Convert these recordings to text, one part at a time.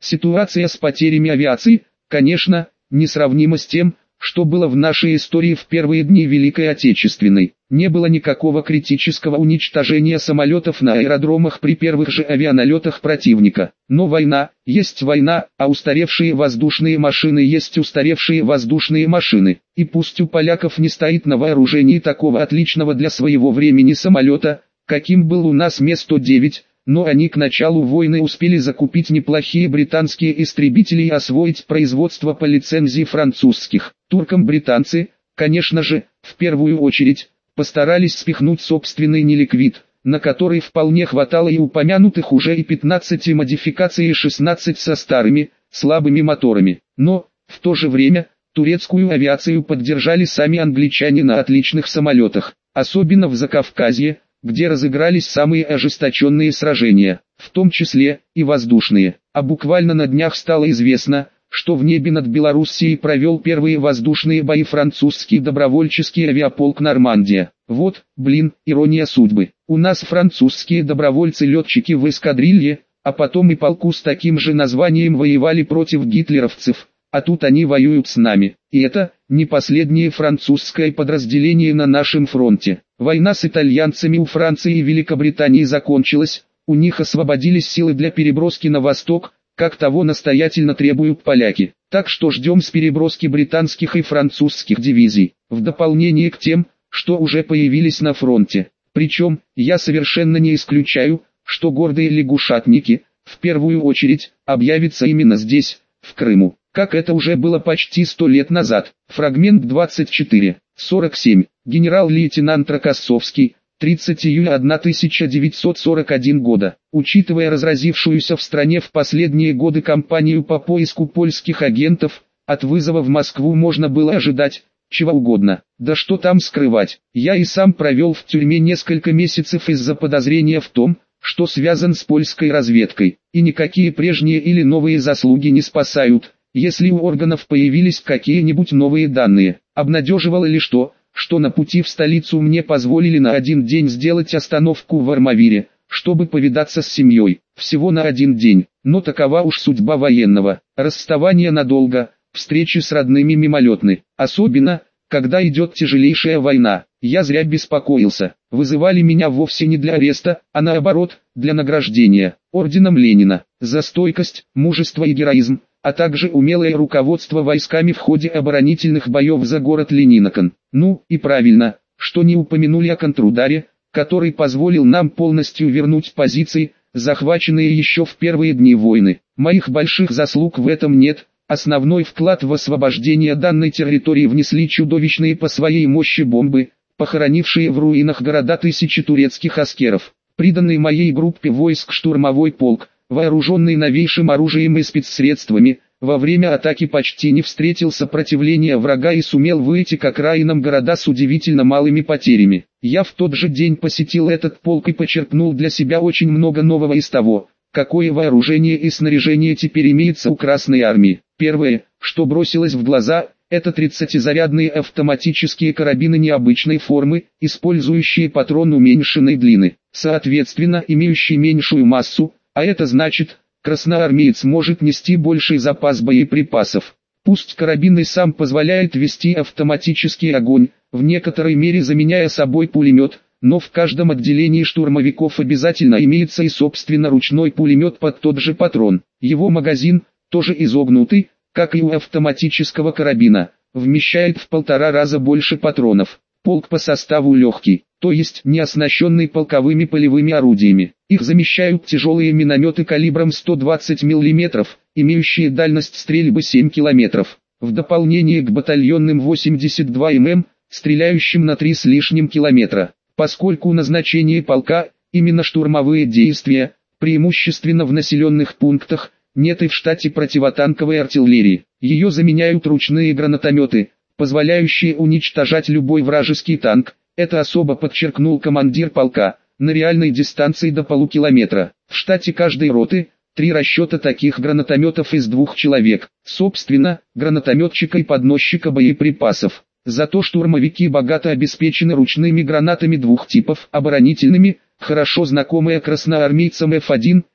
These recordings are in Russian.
Ситуация с потерями авиации, конечно, несравнима с тем, что было в нашей истории в первые дни Великой Отечественной. Не было никакого критического уничтожения самолетов на аэродромах при первых же авианалетах противника. Но война есть война, а устаревшие воздушные машины есть устаревшие воздушные машины. И пусть у поляков не стоит на вооружении такого отличного для своего времени самолета, каким был у нас Ми-109, но они к началу войны успели закупить неплохие британские истребители и освоить производство по лицензии французских. Туркам британцы, конечно же, в первую очередь, постарались спихнуть собственный неликвид, на который вполне хватало и упомянутых уже и 15 модификаций и 16 со старыми, слабыми моторами. Но, в то же время, турецкую авиацию поддержали сами англичане на отличных самолетах, особенно в Закавказье, где разыгрались самые ожесточенные сражения, в том числе и воздушные. А буквально на днях стало известно, что в небе над Белоруссией провел первые воздушные бои французский добровольческий авиаполк «Нормандия». Вот, ирония судьбы. У нас французские добровольцы-летчики в эскадрилье, а потом и полку с таким же названием воевали против гитлеровцев, а тут они воюют с нами. И это не последнее французское подразделение на нашем фронте. Война с итальянцами у Франции и Великобритании закончилась, у них освободились силы для переброски на восток, как того настоятельно требуют поляки. Так что ждем с переброски британских и французских дивизий, в дополнение к тем, что уже появились на фронте. Причем, я совершенно не исключаю, что гордые лягушатники, в первую очередь, объявятся именно здесь, в Крыму, как это уже было почти 100 лет назад. Фрагмент 24:47. Генерал-лейтенант Рокоссовский, 30 июля 1941 года. Учитывая разразившуюся в стране в последние годы кампанию по поиску польских агентов, от вызова в Москву можно было ожидать чего угодно. Да что там скрывать, я и сам провел в тюрьме несколько месяцев из-за подозрения в том, что связан с польской разведкой, и никакие прежние или новые заслуги не спасают, если у органов появились какие-нибудь новые данные. Обнадеживало лишь то, что на пути в столицу мне позволили на один день сделать остановку в Армавире, чтобы повидаться с семьей, всего на один день, но такова уж судьба военного, расставание надолго, встречи с родными мимолетны, особенно, когда идет тяжелейшая война. Я зря беспокоился, вызывали меня вовсе не для ареста, а наоборот, для награждения, орденом Ленина, за стойкость, мужество и героизм, а также умелое руководство войсками в ходе оборонительных боев за город Ленинакан. Ну, и правильно, что не упомянули о контрударе, который позволил нам полностью вернуть позиции, захваченные еще в первые дни войны. Моих больших заслуг в этом нет, основной вклад в освобождение данной территории внесли чудовищные по своей мощи бомбы, похоронившие в руинах города тысячи турецких аскеров. Приданный моей группе войск штурмовой полк, вооруженный новейшим оружием и спецсредствами, во время атаки почти не встретил сопротивления врага и сумел выйти к окраинам города с удивительно малыми потерями. Я в тот же день посетил этот полк и почерпнул для себя очень много нового из того, какое вооружение и снаряжение теперь имеется у Красной Армии. Первое, что бросилось в глаза, это 30-зарядные автоматические карабины необычной формы, использующие патрон уменьшенной длины, соответственно имеющие меньшую массу, а это значит, красноармеец может нести больший запас боеприпасов. Пусть карабин и сам позволяет вести автоматический огонь, в некоторой мере заменяя собой пулемет, но в каждом отделении штурмовиков обязательно имеется и собственно ручной пулемет под тот же патрон. Его магазин, тоже изогнутый, как и у автоматического карабина, вмещает в 1,5 раза больше патронов. Полк по составу легкий, то есть не оснащенный полковыми полевыми орудиями. Их замещают тяжелые минометы калибром 120 мм, имеющие дальность стрельбы 7 км. В дополнение к батальонным 82 мм, стреляющим на 3 с лишним километра. Поскольку назначение полка – именно штурмовые действия, преимущественно в населенных пунктах, нет и в штате противотанковой артиллерии. Ее заменяют ручные гранатометы, позволяющие уничтожать любой вражеский танк. Это особо подчеркнул командир полка, на реальной дистанции до полукилометра. В штате каждой роты 3 расчета таких гранатометов из 2 человек, собственно, гранатометчика и подносчика боеприпасов. Зато штурмовики богато обеспечены ручными гранатами 2 типов: оборонительными, хорошо знакомые красноармейцам F1,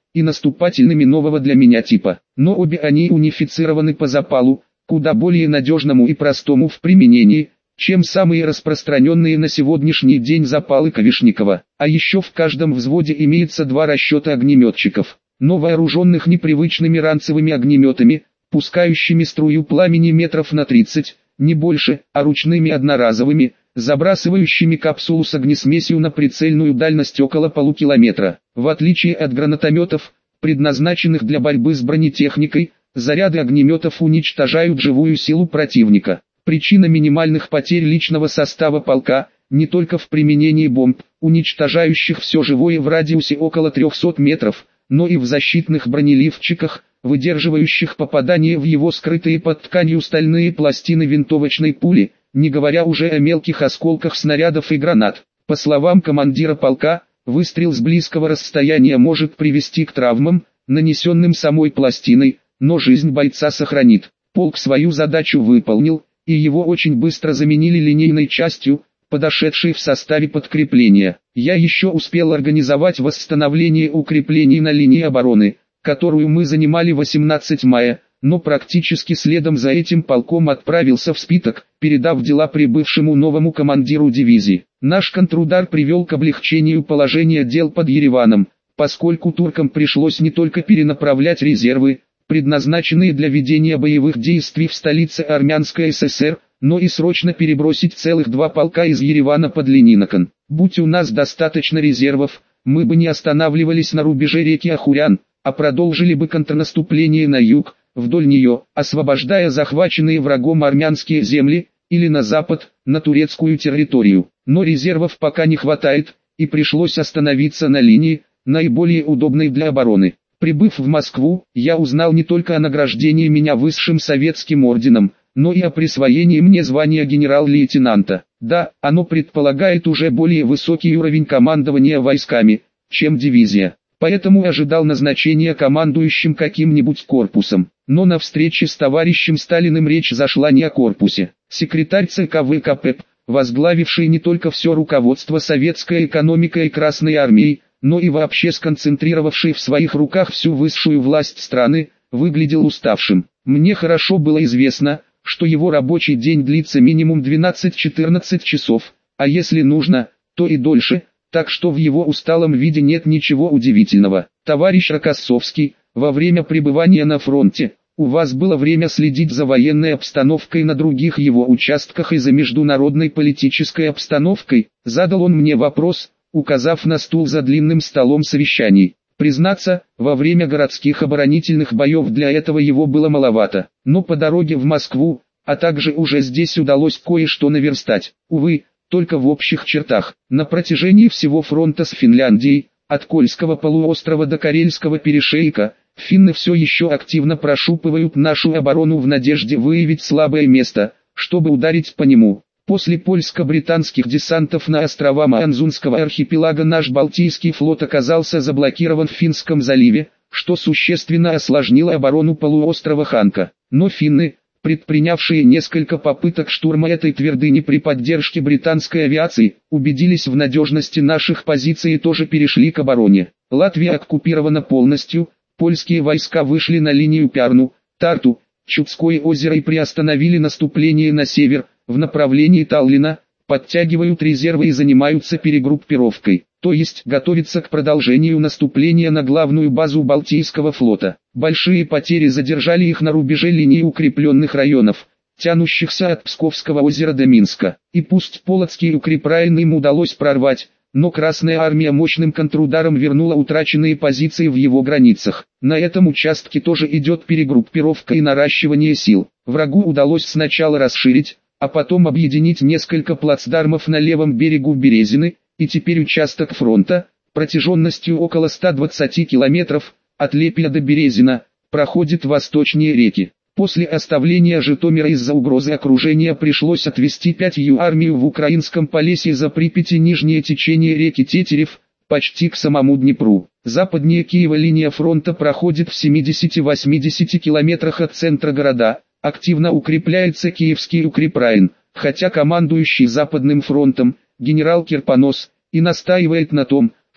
и наступательными нового для меня типа. Но обе они унифицированы по запалу, куда более надежному и простому в применении, чем самые распространенные на сегодняшний день запалы Кавишникова. А еще в каждом взводе имеется 2 расчета огнеметчиков, но вооруженных непривычными ранцевыми огнеметами, пускающими струю пламени метров на 30, не больше, а ручными одноразовыми, забрасывающими капсулу с огнесмесью на прицельную дальность около полукилометра. В отличие от гранатометов, предназначенных для борьбы с бронетехникой, заряды огнеметов уничтожают живую силу противника. Причина минимальных потерь личного состава полка не только в применении бомб, уничтожающих все живое в радиусе около 300 метров, но и в защитных бронеливчиках, выдерживающих попадание в его скрытые под тканью стальные пластины винтовочной пули, не говоря уже о мелких осколках снарядов и гранат. По словам командира полка, выстрел с близкого расстояния может привести к травмам, нанесенным самой пластиной, но жизнь бойца сохранит. Полк свою задачу выполнил, и его очень быстро заменили линейной частью, подошедшей в составе подкрепления. Я еще успел организовать восстановление укреплений на линии обороны, которую мы занимали 18 мая, но практически следом за этим полком отправился в Спиток, передав дела прибывшему новому командиру дивизии. Наш контрудар привел к облегчению положения дел под Ереваном, поскольку туркам пришлось не только перенаправлять резервы, предназначенные для ведения боевых действий в столице Армянской ССР, но и срочно перебросить целых 2 полка из Еревана под Ленинакан. Будь у нас достаточно резервов, мы бы не останавливались на рубеже реки Ахурян, а продолжили бы контрнаступление на юг, вдоль нее, освобождая захваченные врагом армянские земли, или на запад, на турецкую территорию. Но резервов пока не хватает, и пришлось остановиться на линии, наиболее удобной для обороны. Прибыв в Москву, я узнал не только о награждении меня высшим советским орденом, но и о присвоении мне звания генерал-лейтенанта. Да, оно предполагает уже более высокий уровень командования войсками, чем дивизия. Поэтому ожидал назначения командующим каким-нибудь корпусом. Но на встрече с товарищем Сталиным речь зашла не о корпусе. Секретарь ЦК ВКП, возглавивший не только все руководство советской экономикой и Красной армией, но и вообще сконцентрировавший в своих руках всю высшую власть страны, выглядел уставшим. Мне хорошо было известно, что его рабочий день длится минимум 12-14 часов, а если нужно, то и дольше, так что в его усталом виде нет ничего удивительного. Товарищ Рокоссовский, во время пребывания на фронте, у вас было время следить за военной обстановкой на других его участках и за международной политической обстановкой? Задал он мне вопрос, указав на стул за длинным столом совещаний. Признаться, во время городских оборонительных боев для этого его было маловато, но по дороге в Москву, а также уже здесь удалось кое-что наверстать. Увы, только в общих чертах. На протяжении всего фронта с Финляндией, от Кольского полуострова до Карельского перешейка, финны все еще активно прошупывают нашу оборону в надежде выявить слабое место, чтобы ударить по нему. После польско-британских десантов на острова Маанзунского архипелага наш Балтийский флот оказался заблокирован в Финском заливе, что существенно осложнило оборону полуострова Ханка. Но финны, предпринявшие несколько попыток штурма этой твердыни при поддержке британской авиации, убедились в надежности наших позиций и тоже перешли к обороне. Латвия оккупирована полностью, польские войска вышли на линию Пярну, Тарту, Чудское озеро и приостановили наступление на север, в направлении Таллина, подтягивают резервы и занимаются перегруппировкой, то есть готовятся к продолжению наступления на главную базу Балтийского флота. Большие потери задержали их на рубеже линии укрепленных районов, тянущихся от Псковского озера до Минска. И пусть Полоцкий укрепрайон им удалось прорвать, но Красная армия мощным контрударом вернула утраченные позиции в его границах. На этом участке тоже идет перегруппировка и наращивание сил. Врагу удалось сначала расширить, а потом объединить несколько плацдармов на левом берегу Березины, и теперь участок фронта, протяженностью около 120 километров, от Лепеля до Березина, проходит восточнее реки. После оставления Житомира из-за угрозы окружения пришлось отвести 5-ю армию в Украинском Полесье за Припяти нижнее течение реки Тетерев, почти к самому Днепру. Западнее Киева линия фронта проходит в 70-80 километрах от центра города. Активно укрепляется Киевский укрепрайон, хотя командующий Западным фронтом, генерал Кирпонос, и настаивает на том,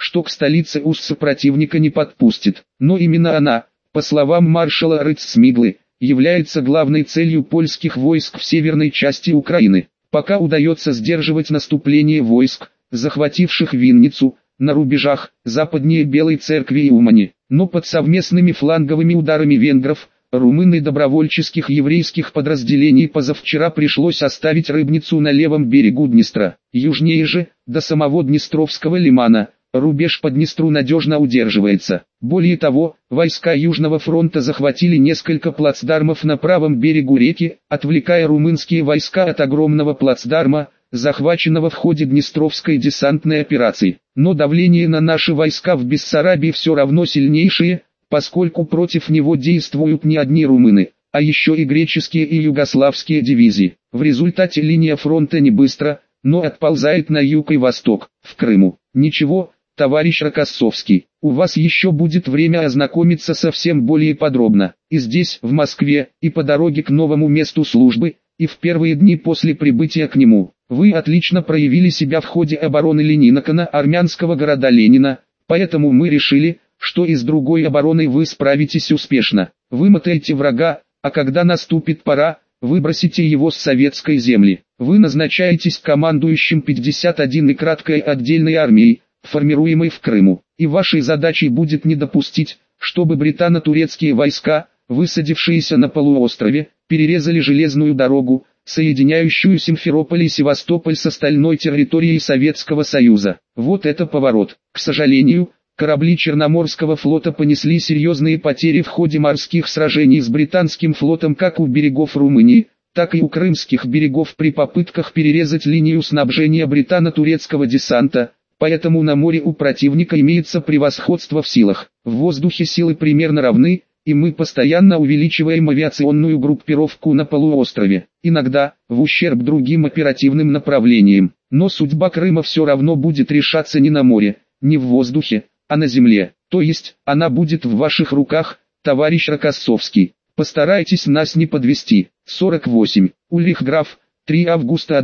что к столице УС противника не подпустит. Но именно она, по словам маршала Рыцсмиглы, является главной целью польских войск в северной части Украины. Пока удается сдерживать наступление войск, захвативших Винницу, на рубежах западнее Белой Церкви и Умани, но под совместными фланговыми ударами венгров, румын и добровольческих еврейских подразделений позавчера пришлось оставить Рыбницу на левом берегу Днестра. Южнее же, до самого Днестровского лимана, рубеж по Днестру надежно удерживается. Более того, войска Южного фронта захватили несколько плацдармов на правом берегу реки, отвлекая румынские войска от огромного плацдарма, захваченного в ходе Днестровской десантной операции. Но давление на наши войска в Бессарабии все равно сильнейшее, поскольку против него действуют не одни румыны, а еще и греческие и югославские дивизии. В результате линия фронта не быстро, но отползает на юг и восток, в Крыму. Ничего, товарищ Рокоссовский, у вас еще будет время ознакомиться совсем более подробно. И здесь, в Москве, и по дороге к новому месту службы, и в первые дни после прибытия к нему. Вы отлично проявили себя в ходе обороны Ленинакана, армянского города Ленина, поэтому мы решили, что и с другой обороной вы справитесь успешно. Вымотаете врага, а когда наступит пора, выбросите его с советской земли. Вы назначаетесь командующим 51-й краткой отдельной армией, формируемой в Крыму, и вашей задачей будет не допустить, чтобы британо-турецкие войска, высадившиеся на полуострове, перерезали железную дорогу, соединяющую Симферополь и Севастополь с остальной территорией Советского Союза. Вот это поворот. К сожалению, корабли Черноморского флота понесли серьезные потери в ходе морских сражений с британским флотом как у берегов Румынии, так и у крымских берегов при попытках перерезать линию снабжения британо-турецкого десанта, поэтому на море у противника имеется превосходство в силах. В воздухе силы примерно равны, и мы постоянно увеличиваем авиационную группировку на полуострове, иногда в ущерб другим оперативным направлениям. Но судьба Крыма все равно будет решаться не на море, не в воздухе, а на земле. То есть, она будет в ваших руках, товарищ Рокоссовский. Постарайтесь нас не подвести. 48. Ульрих Граф, 3 августа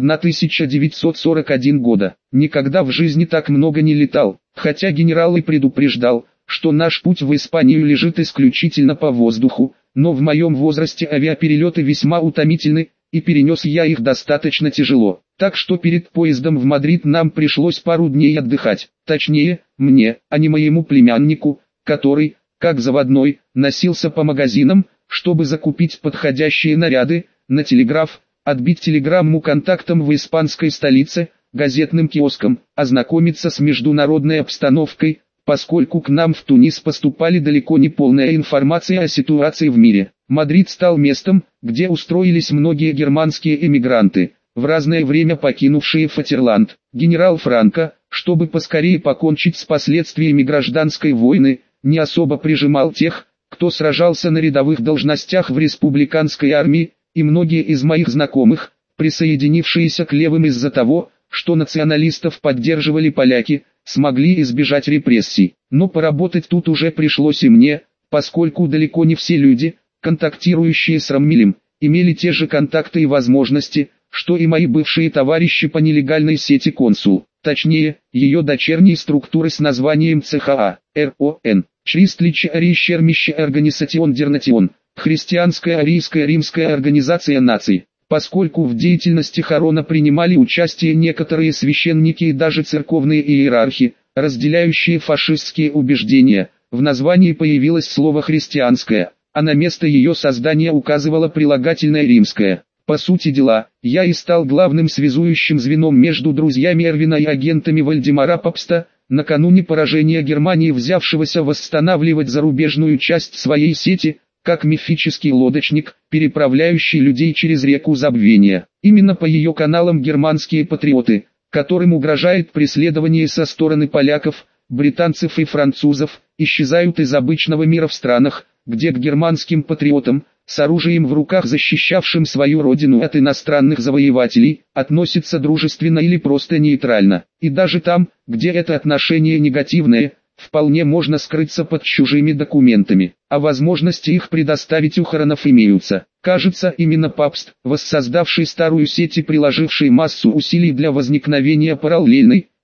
1941 года. Никогда в жизни так много не летал, хотя генерал и предупреждал, что наш путь в Испанию лежит исключительно по воздуху, но в моем возрасте авиаперелеты весьма утомительны, и перенес я их достаточно тяжело. Так что перед поездом в Мадрид нам пришлось пару дней отдыхать, точнее, мне, а не моему племяннику, который, как заводной, носился по магазинам, чтобы закупить подходящие наряды, на телеграф, отбить телеграмму контактам в испанской столице, газетным киоскам, ознакомиться с международной обстановкой, поскольку к нам в Тунис поступали далеко не полная информация о ситуации в мире. Мадрид стал местом, где устроились многие германские эмигранты, в разное время покинувшие Фатерланд. Генерал Франко, чтобы поскорее покончить с последствиями гражданской войны, не особо прижимал тех, кто сражался на рядовых должностях в республиканской армии, и многие из моих знакомых, присоединившиеся к левым из-за того, что националистов поддерживали поляки, смогли избежать репрессий. Но поработать тут уже пришлось и мне, поскольку далеко не все люди, контактирующие с Рамилем, имели те же контакты и возможности, что и мои бывшие товарищи по нелегальной сети «Консул», точнее, ее дочерней структуры с названием ЦХА, РОН, Чристличе Арийщермище Организацион Дернатион, Христианская Арийская Римская Организация Наций. Поскольку в деятельности Харона принимали участие некоторые священники и даже церковные иерархи, разделяющие фашистские убеждения, в названии появилось слово «христианское», а на место ее создания указывало прилагательное «римское». По сути дела, я и стал главным связующим звеном между друзьями Эрвина и агентами Вальдемара Папста, накануне поражения Германии, взявшегося восстанавливать зарубежную часть своей сети, как мифический лодочник, переправляющий людей через реку забвения. Именно по ее каналам германские патриоты, которым угрожает преследование со стороны поляков, британцев и французов, исчезают из обычного мира в странах, где к германским патриотам, с оружием в руках защищавшим свою родину от иностранных завоевателей, относятся дружественно или просто нейтрально. И даже там, где это отношение негативное, вполне можно скрыться под чужими документами, а возможности их предоставить у Харонов имеются. Кажется, именно Папст, воссоздавший старую сеть и приложивший массу усилий для возникновения параллельной,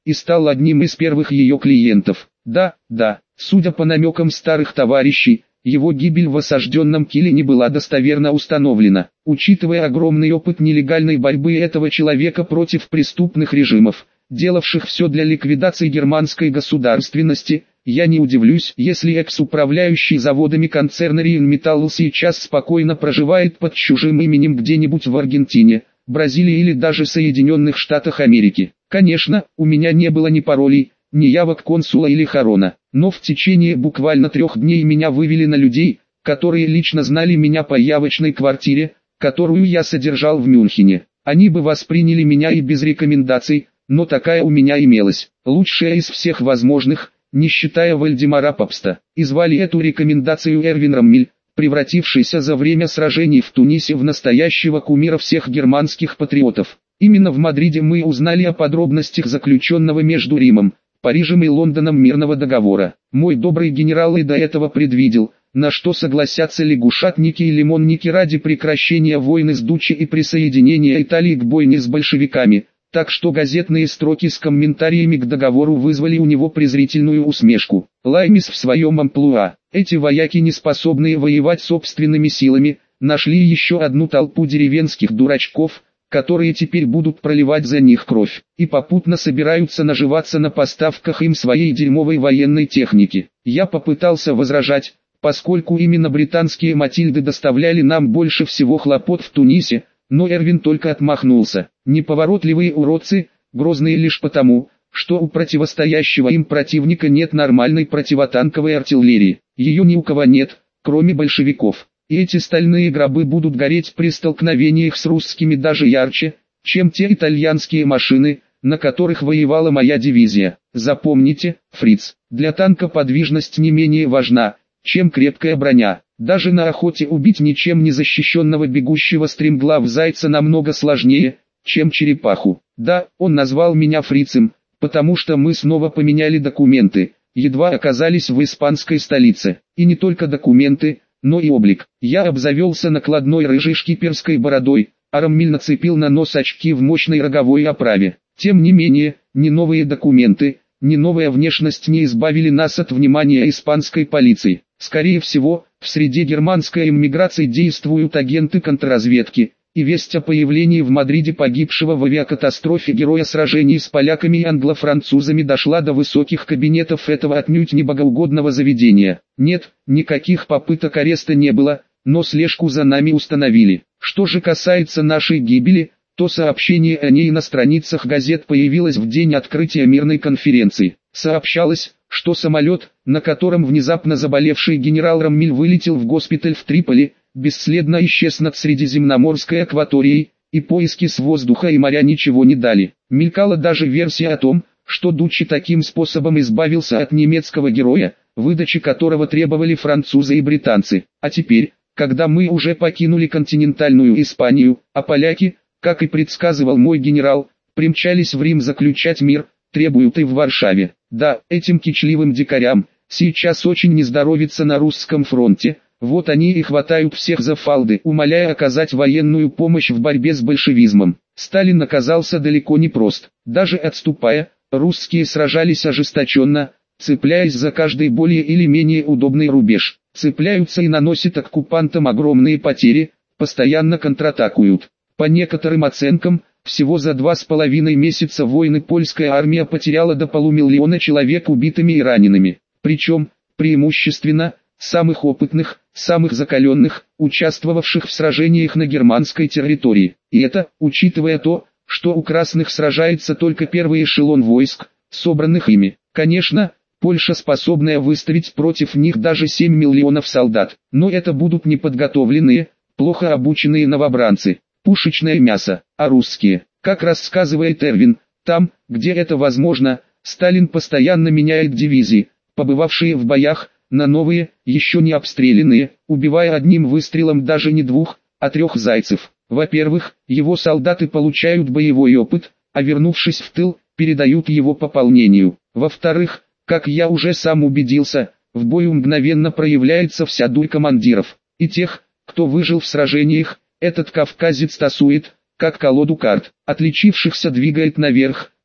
и стал одним из первых ее клиентов. Да, судя по намекам старых товарищей, его гибель в осажденном Киле не была достоверно установлена. Учитывая огромный опыт нелегальной борьбы этого человека против преступных режимов, делавших все для ликвидации германской государственности, я не удивлюсь, если экс-управляющий заводами концерна Rheinmetall сейчас спокойно проживает под чужим именем где-нибудь в Аргентине, Бразилии или даже Соединенных Штатах Америки. Конечно, у меня не было ни паролей, ни явок консула или Харона, но в течение буквально 3 дней меня вывели на людей, которые лично знали меня по явочной квартире, которую я содержал в Мюнхене. Они бы восприняли меня и без рекомендаций, но такая у меня имелась, лучшая из всех возможных, не считая Вальдемара Папста. И звали эту рекомендацию Эрвин Роммель, превратившийся за время сражений в Тунисе в настоящего кумира всех германских патриотов. Именно в Мадриде мы узнали о подробностях заключенного между Римом, Парижем и Лондоном мирного договора. Мой добрый генерал и до этого предвидел, на что согласятся лягушатники и лимонники ради прекращения войны с Дуччи и присоединения Италии к бойне с большевиками, так что газетные строки с комментариями к договору вызвали у него презрительную усмешку. Лаймис в своем амплуа, эти вояки, не способные воевать собственными силами, нашли еще одну толпу деревенских дурачков, которые теперь будут проливать за них кровь, и попутно собираются наживаться на поставках им своей дерьмовой военной техники. Я попытался возражать, поскольку именно британские Матильды доставляли нам больше всего хлопот в Тунисе, но Эрвин только отмахнулся. Неповоротливые уродцы, грозные лишь потому, что у противостоящего им противника нет нормальной противотанковой артиллерии. Ее ни у кого нет, кроме большевиков. И эти стальные гробы будут гореть при столкновениях с русскими даже ярче, чем те итальянские машины, на которых воевала моя дивизия. Запомните, фриц, для танка подвижность не менее важна, чем крепкая броня. Даже на охоте убить ничем не защищенного бегущего стремглав зайца намного сложнее, чем черепаху. Да, он назвал меня фрицем, потому что мы снова поменяли документы, едва оказались в испанской столице. И не только документы, но и облик. Я обзавелся накладной рыжей шкиперской бородой, а Роммель нацепил на нос очки в мощной роговой оправе. Тем не менее, ни новые документы, ни новая внешность не избавили нас от внимания испанской полиции. Скорее всего, в среде германской эмиграции действуют агенты контрразведки, и весть о появлении в Мадриде погибшего в авиакатастрофе героя сражений с поляками и англо-французами дошла до высоких кабинетов этого отнюдь не богоугодного заведения. Нет, никаких попыток ареста не было, но слежку за нами установили. Что же касается нашей гибели, то сообщение о ней на страницах газет появилось в день открытия мирной конференции. Сообщалось, что самолет, на котором внезапно заболевший генерал Роммель вылетел в госпиталь в Триполи, бесследно исчез над Средиземноморской акваторией, и поиски с воздуха и моря ничего не дали. Мелькала даже версия о том, что Дуччи таким способом избавился от немецкого героя, выдачи которого требовали французы и британцы. А теперь, когда мы уже покинули континентальную Испанию, а поляки, как и предсказывал мой генерал, примчались в Рим заключать мир, требуют и в Варшаве. Да, этим кичливым дикарям сейчас очень не здоровится на русском фронте. Вот они и хватают всех за фалды, умоляя оказать военную помощь в борьбе с большевизмом. Сталин оказался далеко не прост. Даже отступая, русские сражались ожесточенно, цепляясь за каждый более или менее удобный рубеж. Цепляются и наносят оккупантам огромные потери, постоянно контратакуют. По некоторым оценкам, всего за 2,5 месяца войны польская армия потеряла до 500 000 человек убитыми и ранеными. Причем, преимущественно, самых опытных, самых закаленных, участвовавших в сражениях на германской территории. И это, учитывая то, что у красных сражается только первый эшелон войск, собранных ими. Конечно, Польша способная выставить против них даже 7 миллионов солдат, но это будут неподготовленные, плохо обученные новобранцы, пушечное мясо, а русские, как рассказывает Эрвин, там, где это возможно, Сталин постоянно меняет дивизии, побывавшие в боях, на новые, еще не обстрелянные, убивая одним выстрелом даже не 2, а 3 зайцев. Во-первых, его солдаты получают боевой опыт, а вернувшись в тыл, передают его пополнению. Во-вторых, как я уже сам убедился, в бою мгновенно проявляется вся дурь командиров. И тех, кто выжил в сражениях, этот кавказец тасует, как колоду карт. Отличившихся двигает наверх,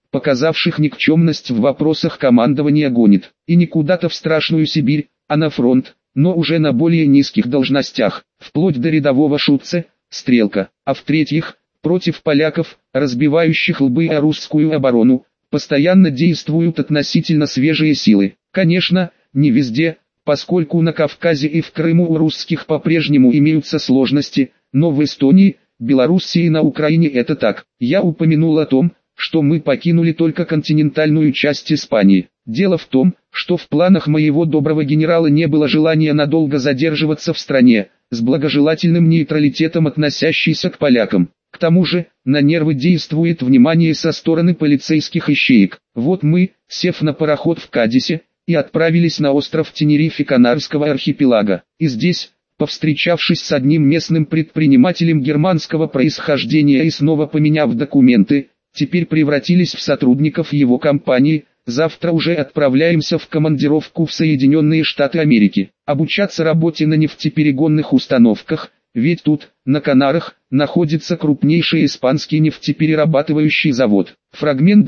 показавших никчемность в вопросах командования, гонит. И не куда-то в страшную Сибирь, а на фронт, но уже на более низких должностях, вплоть до рядового шутца, стрелка. А в-третьих, против поляков, разбивающих лбы о русскую оборону, постоянно действуют относительно свежие силы. Конечно, не везде, поскольку на Кавказе и в Крыму у русских по-прежнему имеются сложности, но в Эстонии, Белоруссии и на Украине это так. Я упомянул о том, что мы покинули только континентальную часть Испании. Дело в том, что в планах моего доброго генерала не было желания надолго задерживаться в стране, с благожелательным нейтралитетом относящейся к полякам. К тому же, на нервы действует внимание со стороны полицейских ищеек. Вот мы, сев на пароход в Кадисе, и отправились на остров Тенерифе Канарского архипелага. И здесь, повстречавшись с одним местным предпринимателем германского происхождения и снова поменяв документы, теперь превратились в сотрудников его компании. Завтра уже отправляемся в командировку в Соединенные Штаты Америки, обучаться работе на нефтеперегонных установках, ведь тут, на Канарах, находится крупнейший испанский нефтеперерабатывающий завод. Фрагмент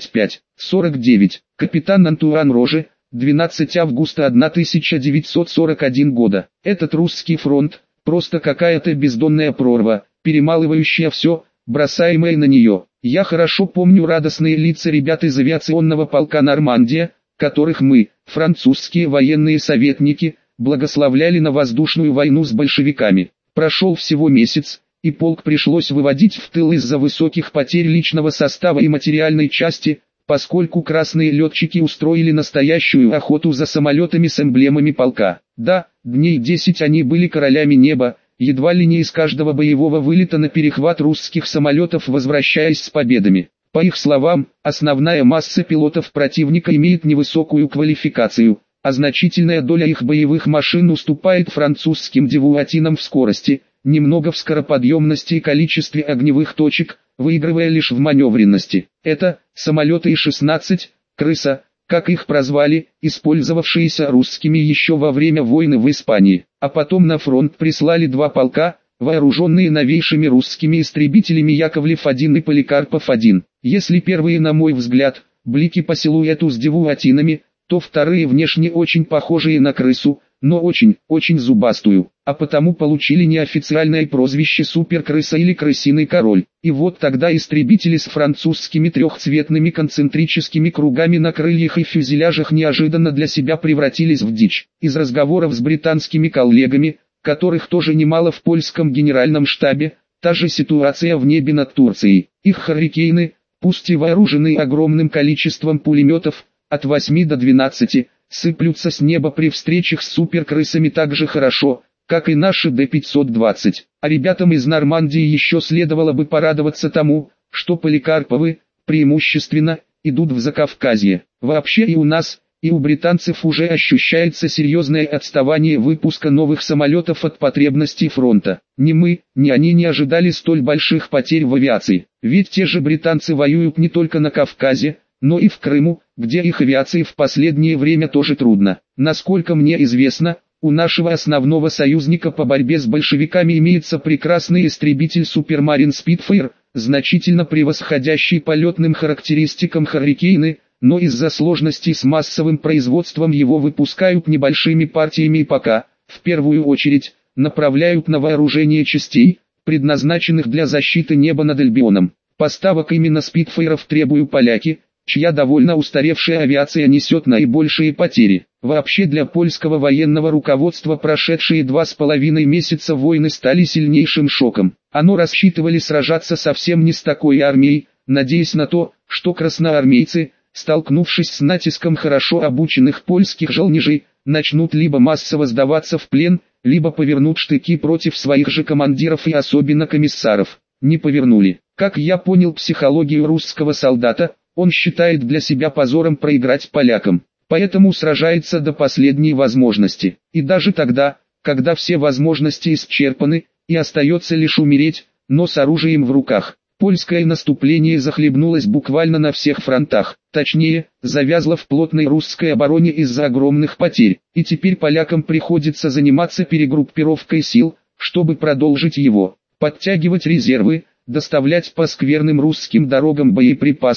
25:49. Капитан Антуан Роже, 12 августа 1941 года. Этот русский фронт, просто какая-то бездонная прорва, перемалывающая все, бросаемое на нее. Я хорошо помню радостные лица ребят из авиационного полка «Нормандия», которых мы, французские военные советники, благословляли на воздушную войну с большевиками. Прошел всего месяц, и полк пришлось выводить в тыл из-за высоких потерь личного состава и материальной части, поскольку красные летчики устроили настоящую охоту за самолетами с эмблемами полка. Да, дней 10 они были королями неба, едва ли не из каждого боевого вылета на перехват русских самолетов, возвращаясь с победами. По их словам, основная масса пилотов противника имеет невысокую квалификацию, а значительная доля их боевых машин уступает французским девуатинам в скорости, немного в скороподъемности и количестве огневых точек, выигрывая лишь в маневренности. Это самолеты И-16, «Крыса», как их прозвали, использовавшиеся русскими еще во время войны в Испании. А потом на фронт прислали два полка, вооруженные новейшими русскими истребителями Яковлев-1 и Поликарпов-1. Если первые, на мой взгляд, блики по силуэту с девуатинами, то вторые внешне очень похожие на крысу, но очень зубастую, а потому получили неофициальное прозвище «Суперкрыса» или «Крысиный король». И вот тогда истребители с французскими трехцветными концентрическими кругами на крыльях и фюзеляжах неожиданно для себя превратились в дичь. Из разговоров с британскими коллегами, которых тоже немало в польском генеральном штабе, та же ситуация в небе над Турцией. Их «Харрикейны», пусть и вооруженные огромным количеством пулеметов, от 8 до 12, сыплются с неба при встречах с суперкрысами так же хорошо, как и наши Д-520. А ребятам из Нормандии еще следовало бы порадоваться тому, что Поликарповы, преимущественно, идут в Закавказье. Вообще и у нас, и у британцев уже ощущается серьезное отставание выпуска новых самолетов от потребностей фронта. Ни мы, ни они не ожидали столь больших потерь в авиации. Ведь те же британцы воюют не только на Кавказе, но и в Крыму, где их авиации в последнее время тоже трудно. Насколько мне известно, у нашего основного союзника по борьбе с большевиками имеется прекрасный истребитель Супермарин Спитфайр, значительно превосходящий по летным характеристикам Харрикейны, но из-за сложностей с массовым производством его выпускают небольшими партиями и пока, в первую очередь, направляют на вооружение частей, предназначенных для защиты неба над Альбионом. Поставок именно Спитфайров требуют поляки, чья довольно устаревшая авиация несет наибольшие потери. Вообще для польского военного руководства прошедшие 2,5 месяца войны стали сильнейшим шоком. Оно рассчитывали сражаться совсем не с такой армией, надеясь на то, что красноармейцы, столкнувшись с натиском хорошо обученных польских жалнежей, начнут либо массово сдаваться в плен, либо повернут штыки против своих же командиров и особенно комиссаров. Не повернули. Как я понял психологию русского солдата, он считает для себя позором проиграть полякам, поэтому сражается до последней возможности. И даже тогда, когда все возможности исчерпаны, и остается лишь умереть, но с оружием в руках. Польское наступление захлебнулось буквально на всех фронтах, точнее, завязло в плотной русской обороне из-за огромных потерь, и теперь полякам приходится заниматься перегруппировкой сил, чтобы продолжить его, подтягивать резервы, доставлять по скверным русским дорогам боеприпасы,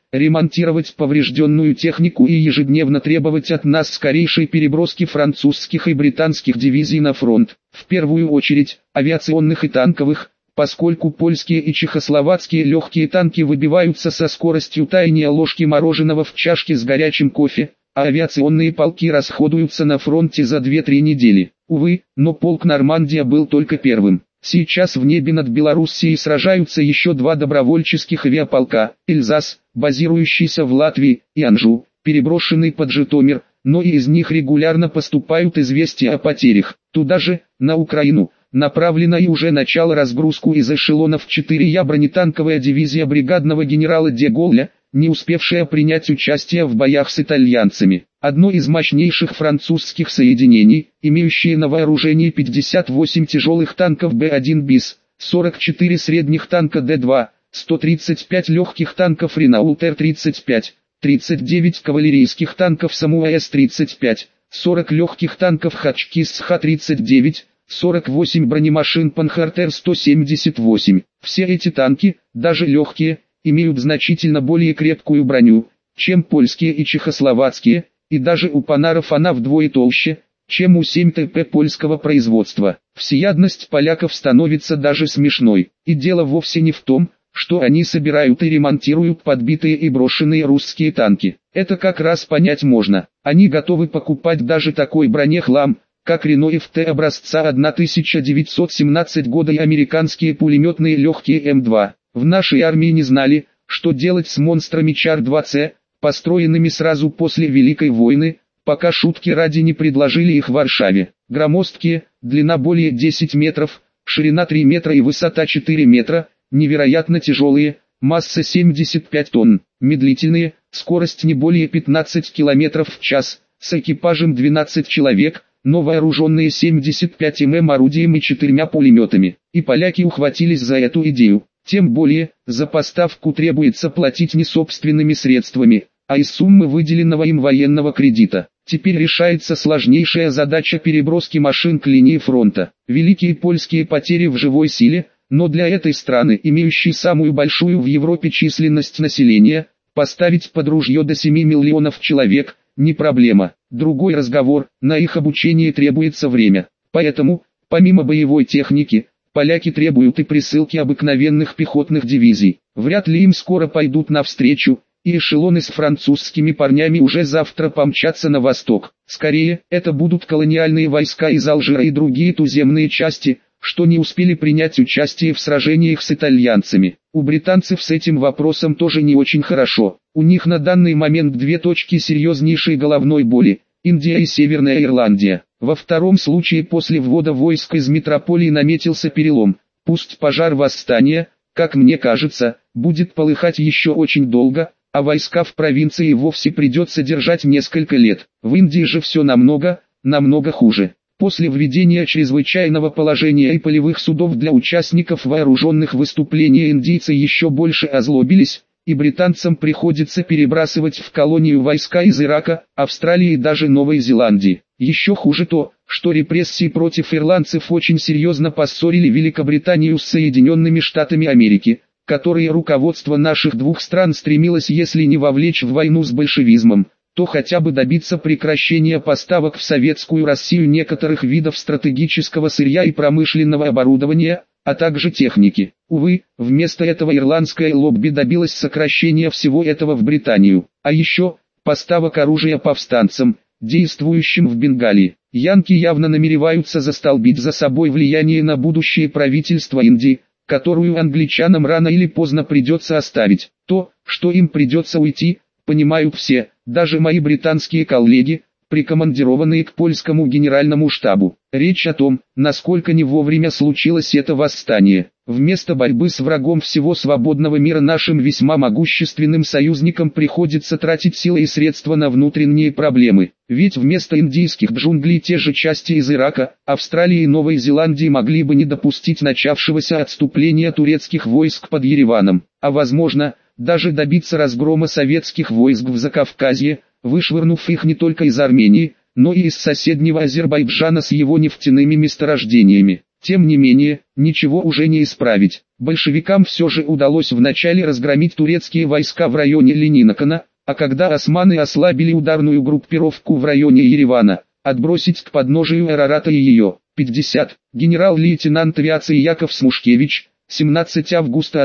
ремонтировать поврежденную технику и ежедневно требовать от нас скорейшей переброски французских и британских дивизий на фронт. В первую очередь, авиационных и танковых, поскольку польские и чехословацкие легкие танки выбиваются со скоростью таяния ложки мороженого в чашке с горячим кофе, а авиационные полки расходуются на фронте за 2-3 недели. Увы, но полк Нормандия был только первым. Сейчас в небе над Белоруссией сражаются еще 2 добровольческих авиаполка, Эльзас, базирующийся в Латвии, и Анжу, переброшенный под Житомир, но и из них регулярно поступают известия о потерях. Туда же, на Украину, направлена и уже начала разгрузку из эшелонов 4-я бронетанковая дивизия бригадного генерала де Голля, не успевшая принять участие в боях с итальянцами. Одно из мощнейших французских соединений, имеющее на вооружении 58 тяжелых танков Б-1 БИС, 44 средних танка Д-2, 135 легких танков Ренаулт Р-35, 39 кавалерийских танков Самуа С-35, 40 легких танков Хачкис Х-39, 48 бронемашин Панхартер 178. Все эти танки, даже легкие, имеют значительно более крепкую броню, чем польские и чехословацкие, и даже у Панаров она вдвое толще, чем у 7ТП польского производства. Всеядность поляков становится даже смешной, и дело вовсе не в том, что они собирают и ремонтируют подбитые и брошенные русские танки. Это как раз понять можно. Они готовы покупать даже такой бронехлам, как Рено ФТ образца 1917 года и американские пулеметные легкие М2. В нашей армии не знали, что делать с монстрами Чар-2С, построенными сразу после Великой войны, пока шутки ради не предложили их в Варшаве. Громоздкие, длина более 10 метров, ширина 3 метра и высота 4 метра, невероятно тяжелые, масса 75 тонн, медлительные, скорость не более 15 км в час, с экипажем 12 человек, но вооруженные 75 мм орудием и 4 пулеметами. И поляки ухватились за эту идею. Тем более, за поставку требуется платить не собственными средствами, а из суммы выделенного им военного кредита. Теперь решается сложнейшая задача переброски машин к линии фронта. Великие польские потери в живой силе, но для этой страны, имеющей самую большую в Европе численность населения, поставить под ружье до 7 миллионов человек – не проблема. Другой разговор, на их обучение требуется время. Поэтому, помимо боевой техники, поляки требуют и присылки обыкновенных пехотных дивизий. Вряд ли им скоро пойдут навстречу, и эшелоны с французскими парнями уже завтра помчатся на восток. Скорее, это будут колониальные войска из Алжира и другие туземные части, что не успели принять участие в сражениях с итальянцами. У британцев с этим вопросом тоже не очень хорошо. У них на данный момент 2 точки серьезнейшей головной боли – Индия и Северная Ирландия. Во втором случае после ввода войск из метрополии наметился перелом. Пусть пожар восстания, как мне кажется, будет полыхать еще очень долго, а войска в провинции вовсе придется держать несколько лет. В Индии же все намного хуже. После введения чрезвычайного положения и полевых судов для участников вооруженных выступлений индийцы еще больше озлобились, и британцам приходится перебрасывать в колонию войска из Ирака, Австралии и даже Новой Зеландии. Еще хуже то, что репрессии против ирландцев очень серьезно поссорили Великобританию с Соединенными Штатами Америки, которые руководство наших двух стран стремилось если не вовлечь в войну с большевизмом, то хотя бы добиться прекращения поставок в Советскую Россию некоторых видов стратегического сырья и промышленного оборудования, а также техники. Увы, вместо этого ирландское лобби добилось сокращения всего этого в Британию, а еще поставок оружия повстанцам, действующим в Бенгалии. Янки явно намереваются застолбить за собой влияние на будущее правительство Индии, которую англичанам рано или поздно придется оставить. То, что им придется уйти, понимают все, даже мои британские коллеги, прикомандированные к польскому генеральному штабу. Речь о том, насколько не вовремя случилось это восстание. Вместо борьбы с врагом всего свободного мира нашим весьма могущественным союзникам приходится тратить силы и средства на внутренние проблемы. Ведь вместо индийских джунглей те же части из Ирака, Австралии и Новой Зеландии могли бы не допустить начавшегося отступления турецких войск под Ереваном, а возможно, даже добиться разгрома советских войск в Закавказье, вышвырнув их не только из Армении, но и из соседнего Азербайджана с его нефтяными месторождениями. Тем не менее, ничего уже не исправить. Большевикам все же удалось вначале разгромить турецкие войска в районе Ленинакана, а когда османы ослабили ударную группировку в районе Еревана, отбросить к подножию Арарата и ее. 50. Генерал-лейтенант авиации Яков Смушкевич, 17 августа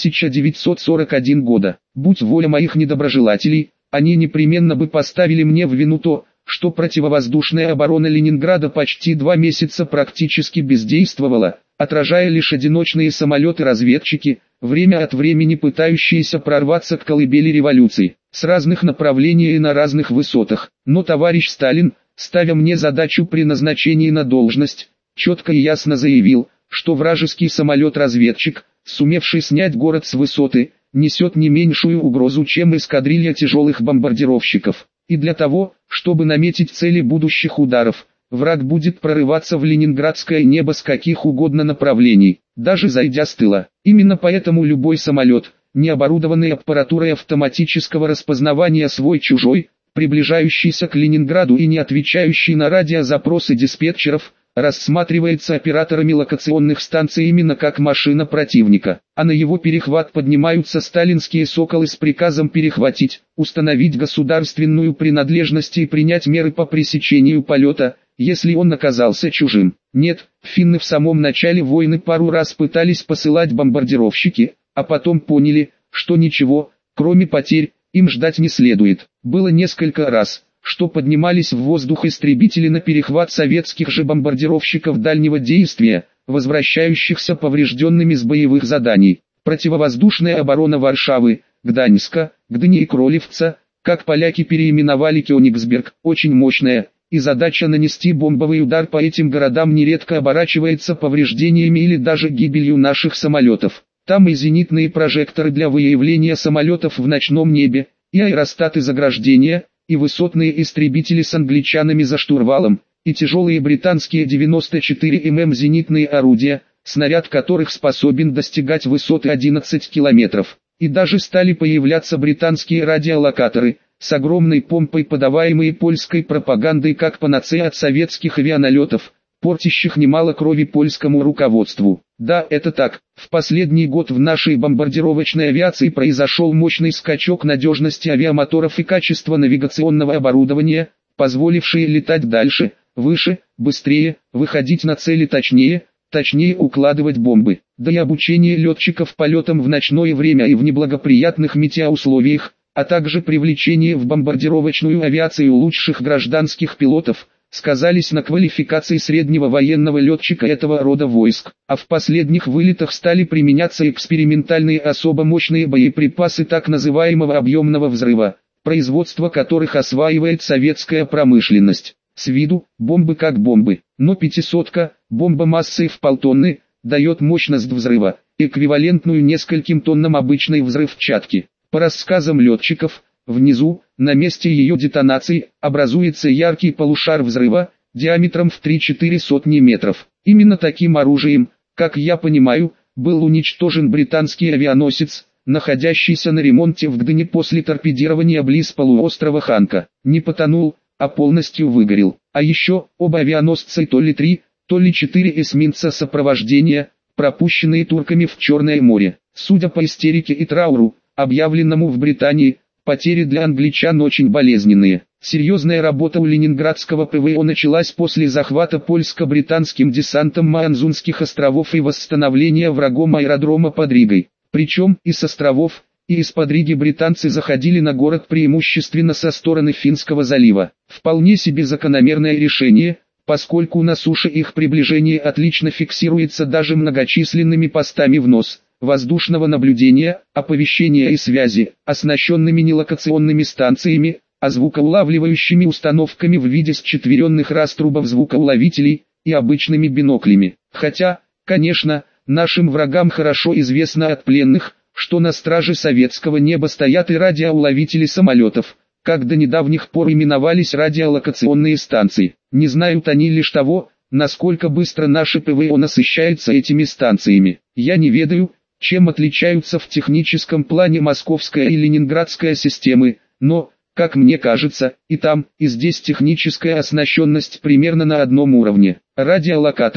1941 года. Будь воля моих недоброжелателей, они непременно бы поставили мне в вину то, что противовоздушная оборона Ленинграда почти 2 месяца практически бездействовала, отражая лишь одиночные самолеты-разведчики, время от времени пытающиеся прорваться к колыбели революции, с разных направлений и на разных высотах. Но товарищ Сталин, ставя мне задачу при назначении на должность, четко и ясно заявил, что вражеский самолет-разведчик, сумевший снять город с высоты, несет не меньшую угрозу, чем эскадрилья тяжелых бомбардировщиков. И для того, чтобы наметить цели будущих ударов, враг будет прорываться в ленинградское небо с каких угодно направлений, даже зайдя с тыла. Именно поэтому любой самолет, не оборудованный аппаратурой автоматического распознавания свой-чужой, приближающийся к Ленинграду и не отвечающий на радиозапросы диспетчеров, рассматривается операторами локационных станций именно как машина противника, а на его перехват поднимаются сталинские «Соколы» с приказом перехватить, установить государственную принадлежность и принять меры по пресечению полета, если он оказался чужим. Нет, финны в самом начале войны пару раз пытались посылать бомбардировщики, а потом поняли, что ничего, кроме потерь, им ждать не следует. Было несколько раз, что поднимались в воздух истребители на перехват советских же бомбардировщиков дальнего действия, возвращающихся поврежденными с боевых заданий. Противовоздушная оборона Варшавы, Гданьска, Гдыни и Кролевца, как поляки переименовали Кёнигсберг, очень мощная, и задача нанести бомбовый удар по этим городам нередко оборачивается повреждениями или даже гибелью наших самолетов. Там и зенитные прожекторы для выявления самолетов в ночном небе, и аэростаты заграждения, и высотные истребители с англичанами за штурвалом, и тяжелые британские 94 мм зенитные орудия, снаряд которых способен достигать высоты 11 километров. И даже стали появляться британские радиолокаторы, с огромной помпой подаваемые польской пропагандой как панацея от советских авианалетов, портящих немало крови польскому руководству. Да, это так. В последний год в нашей бомбардировочной авиации произошел мощный скачок надежности авиамоторов и качества навигационного оборудования, позволившие летать дальше, выше, быстрее, выходить на цели точнее укладывать бомбы. Да и обучение летчиков полетам в ночное время и в неблагоприятных метеоусловиях, а также привлечение в бомбардировочную авиацию лучших гражданских пилотов, сказались на квалификации среднего военного летчика этого рода войск, а в последних вылетах стали применяться экспериментальные особо мощные боеприпасы так называемого объемного взрыва, производство которых осваивает советская промышленность. С виду, бомбы как бомбы, но 500-ка, бомба массой в полтонны, дает мощность взрыва, эквивалентную нескольким тоннам обычной взрывчатки. По рассказам летчиков, внизу, на месте ее детонации, образуется яркий полушар взрыва, диаметром в 3-4 сотни метров. Именно таким оружием, как я понимаю, был уничтожен британский авианосец, находящийся на ремонте в Гдыне после торпедирования близ полуострова Ханка. Не потонул, а полностью выгорел. А еще, оба авианосца то ли 3, то ли 4 эсминца сопровождения, пропущенные турками в Черное море. Судя по истерике и трауру, объявленному в Британии, потери для англичан очень болезненные. Серьезная работа у ленинградского ПВО началась после захвата польско-британским десантом Маанзунских островов и восстановления врагом аэродрома под Ригой. Причем и с островов, и из-под Риги британцы заходили на город преимущественно со стороны Финского залива. Вполне себе закономерное решение, поскольку на суше их приближение отлично фиксируется даже многочисленными постами в нос воздушного наблюдения, оповещения и связи, оснащенными не локационными станциями, а звукоулавливающими установками в виде счетверенных раструбов звукоуловителей и обычными биноклями. Хотя, конечно, нашим врагам хорошо известно от пленных, что на страже советского неба стоят и радиоуловители самолетов, как до недавних пор именовались радиолокационные станции. Не знают они лишь того, насколько быстро наше ПВО насыщается этими станциями. Я не ведаю, чем отличаются в техническом плане московская и ленинградская системы, но, как мне кажется, и там, и здесь техническая оснащенность примерно на одном уровне. Радиолокаторы,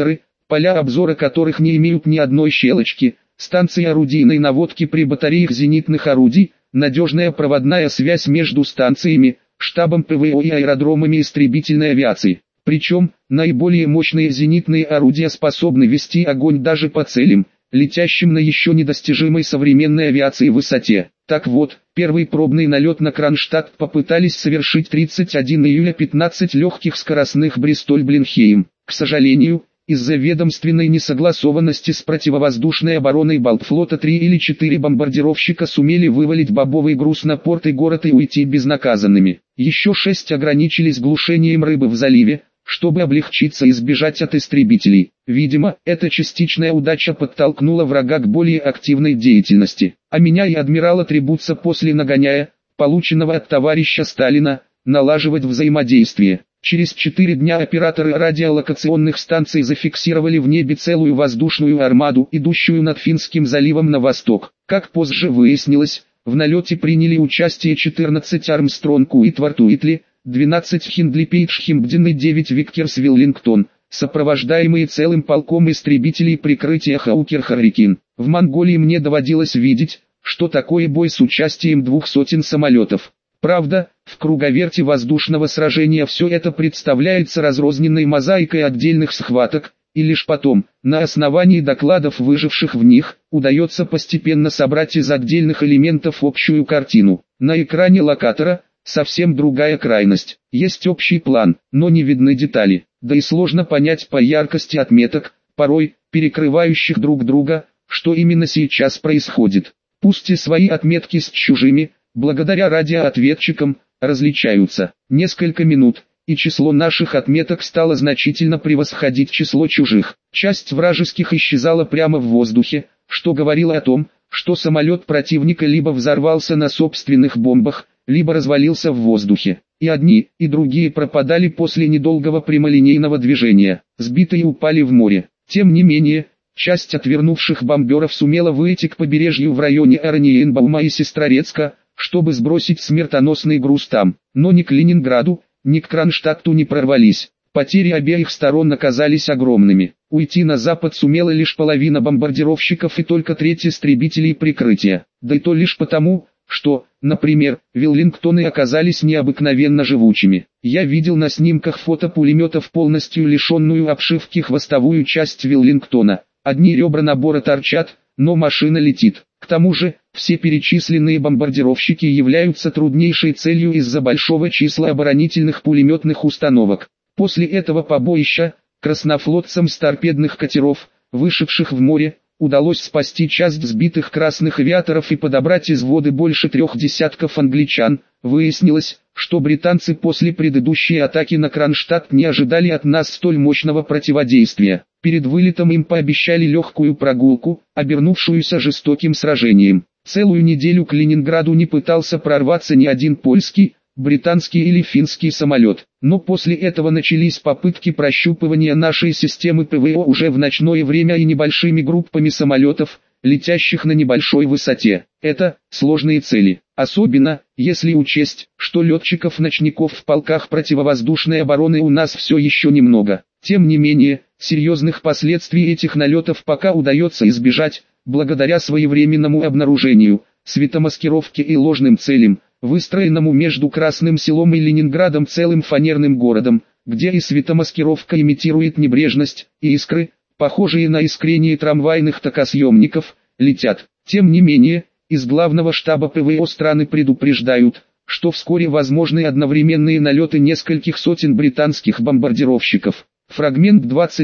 поля обзора которых не имеют ни одной щелочки, станции орудийной наводки при батареях зенитных орудий, надежная проводная связь между станциями, штабом ПВО и аэродромами истребительной авиации. Причем, наиболее мощные зенитные орудия способны вести огонь даже по целям, летящим на еще недостижимой современной авиации высоте. Так вот, первый пробный налет на Кронштадт попытались совершить 31 июля 15 легких скоростных Бристоль-Блинхейм. К сожалению, из-за ведомственной несогласованности с противовоздушной обороной Балтфлота 3 или 4 бомбардировщика сумели вывалить бобовый груз на порт и город и уйти безнаказанными. Еще 6 ограничились глушением рыбы в заливе, чтобы облегчиться и сбежать от истребителей. Видимо, эта частичная удача подтолкнула врага к более активной деятельности. А меня и адмирала Требуца после нагоняя, полученного от товарища Сталина, налаживать взаимодействие. Через 4 дня операторы радиолокационных станций зафиксировали в небе целую воздушную армаду, идущую над Финским заливом на восток. Как позже выяснилось, в налете приняли участие 14 Армстронг Уитвард Уитли, 12 Хиндли Пейдж Химбден и 9 Виккерс Виллингтон, сопровождаемые целым полком истребителей прикрытия Хаукер Харрикин. В Монголии мне доводилось видеть, что такое бой с участием 200 самолетов. Правда, в круговерте воздушного сражения все это представляется разрозненной мозаикой отдельных схваток, и лишь потом, на основании докладов выживших в них, удается постепенно собрать из отдельных элементов общую картину. На экране локатора совсем другая крайность. Есть общий план, но не видны детали, да и сложно понять по яркости отметок, порой перекрывающих друг друга, что именно сейчас происходит. Пусть и свои отметки с чужими, благодаря радиоответчикам, различаются. Несколько минут, и число наших отметок стало значительно превосходить число чужих. Часть вражеских исчезала прямо в воздухе, что говорило о том, что самолет противника либо взорвался на собственных бомбах, либо развалился в воздухе. И одни, и другие пропадали после недолгого прямолинейного движения, сбитые упали в море. Тем не менее, часть отвернувших бомберов сумела выйти к побережью в районе Орниенбаума и Сестрорецка, чтобы сбросить смертоносный груз там, но ни к Ленинграду, ни к Кронштадту не прорвались. Потери обеих сторон оказались огромными. Уйти на запад сумела лишь половина бомбардировщиков и только треть истребителей прикрытия. Да и то лишь потому, что, например, Виллингтоны оказались необыкновенно живучими. Я видел на снимках фото пулеметов полностью лишенную обшивки хвостовую часть Виллингтона. Одни ребра набора торчат, но машина летит. К тому же, все перечисленные бомбардировщики являются труднейшей целью из-за большого числа оборонительных пулеметных установок. После этого побоища, краснофлотцам с торпедных катеров, вышедших в море, удалось спасти часть сбитых красных авиаторов и подобрать из воды больше 3 десятков англичан. Выяснилось, что британцы после предыдущей атаки на Кронштадт не ожидали от нас столь мощного противодействия. Перед вылетом им пообещали легкую прогулку, обернувшуюся жестоким сражением. Целую неделю к Ленинграду не пытался прорваться ни один польский, британский или финский самолет. Но после этого начались попытки прощупывания нашей системы ПВО уже в ночное время и небольшими группами самолетов, летящих на небольшой высоте. Это сложные цели, особенно если учесть, что летчиков-ночников в полках противовоздушной обороны у нас все еще немного. Тем не менее, серьезных последствий этих налетов пока удается избежать, благодаря своевременному обнаружению, светомаскировке и ложным целям, выстроенному между Красным Селом и Ленинградом целым фанерным городом, где и светомаскировка имитирует небрежность, и искры, похожие на искрение трамвайных токосъемников, летят. Тем не менее, из главного штаба ПВО страны предупреждают, что вскоре возможны одновременные налеты нескольких сотен британских бомбардировщиков. Фрагмент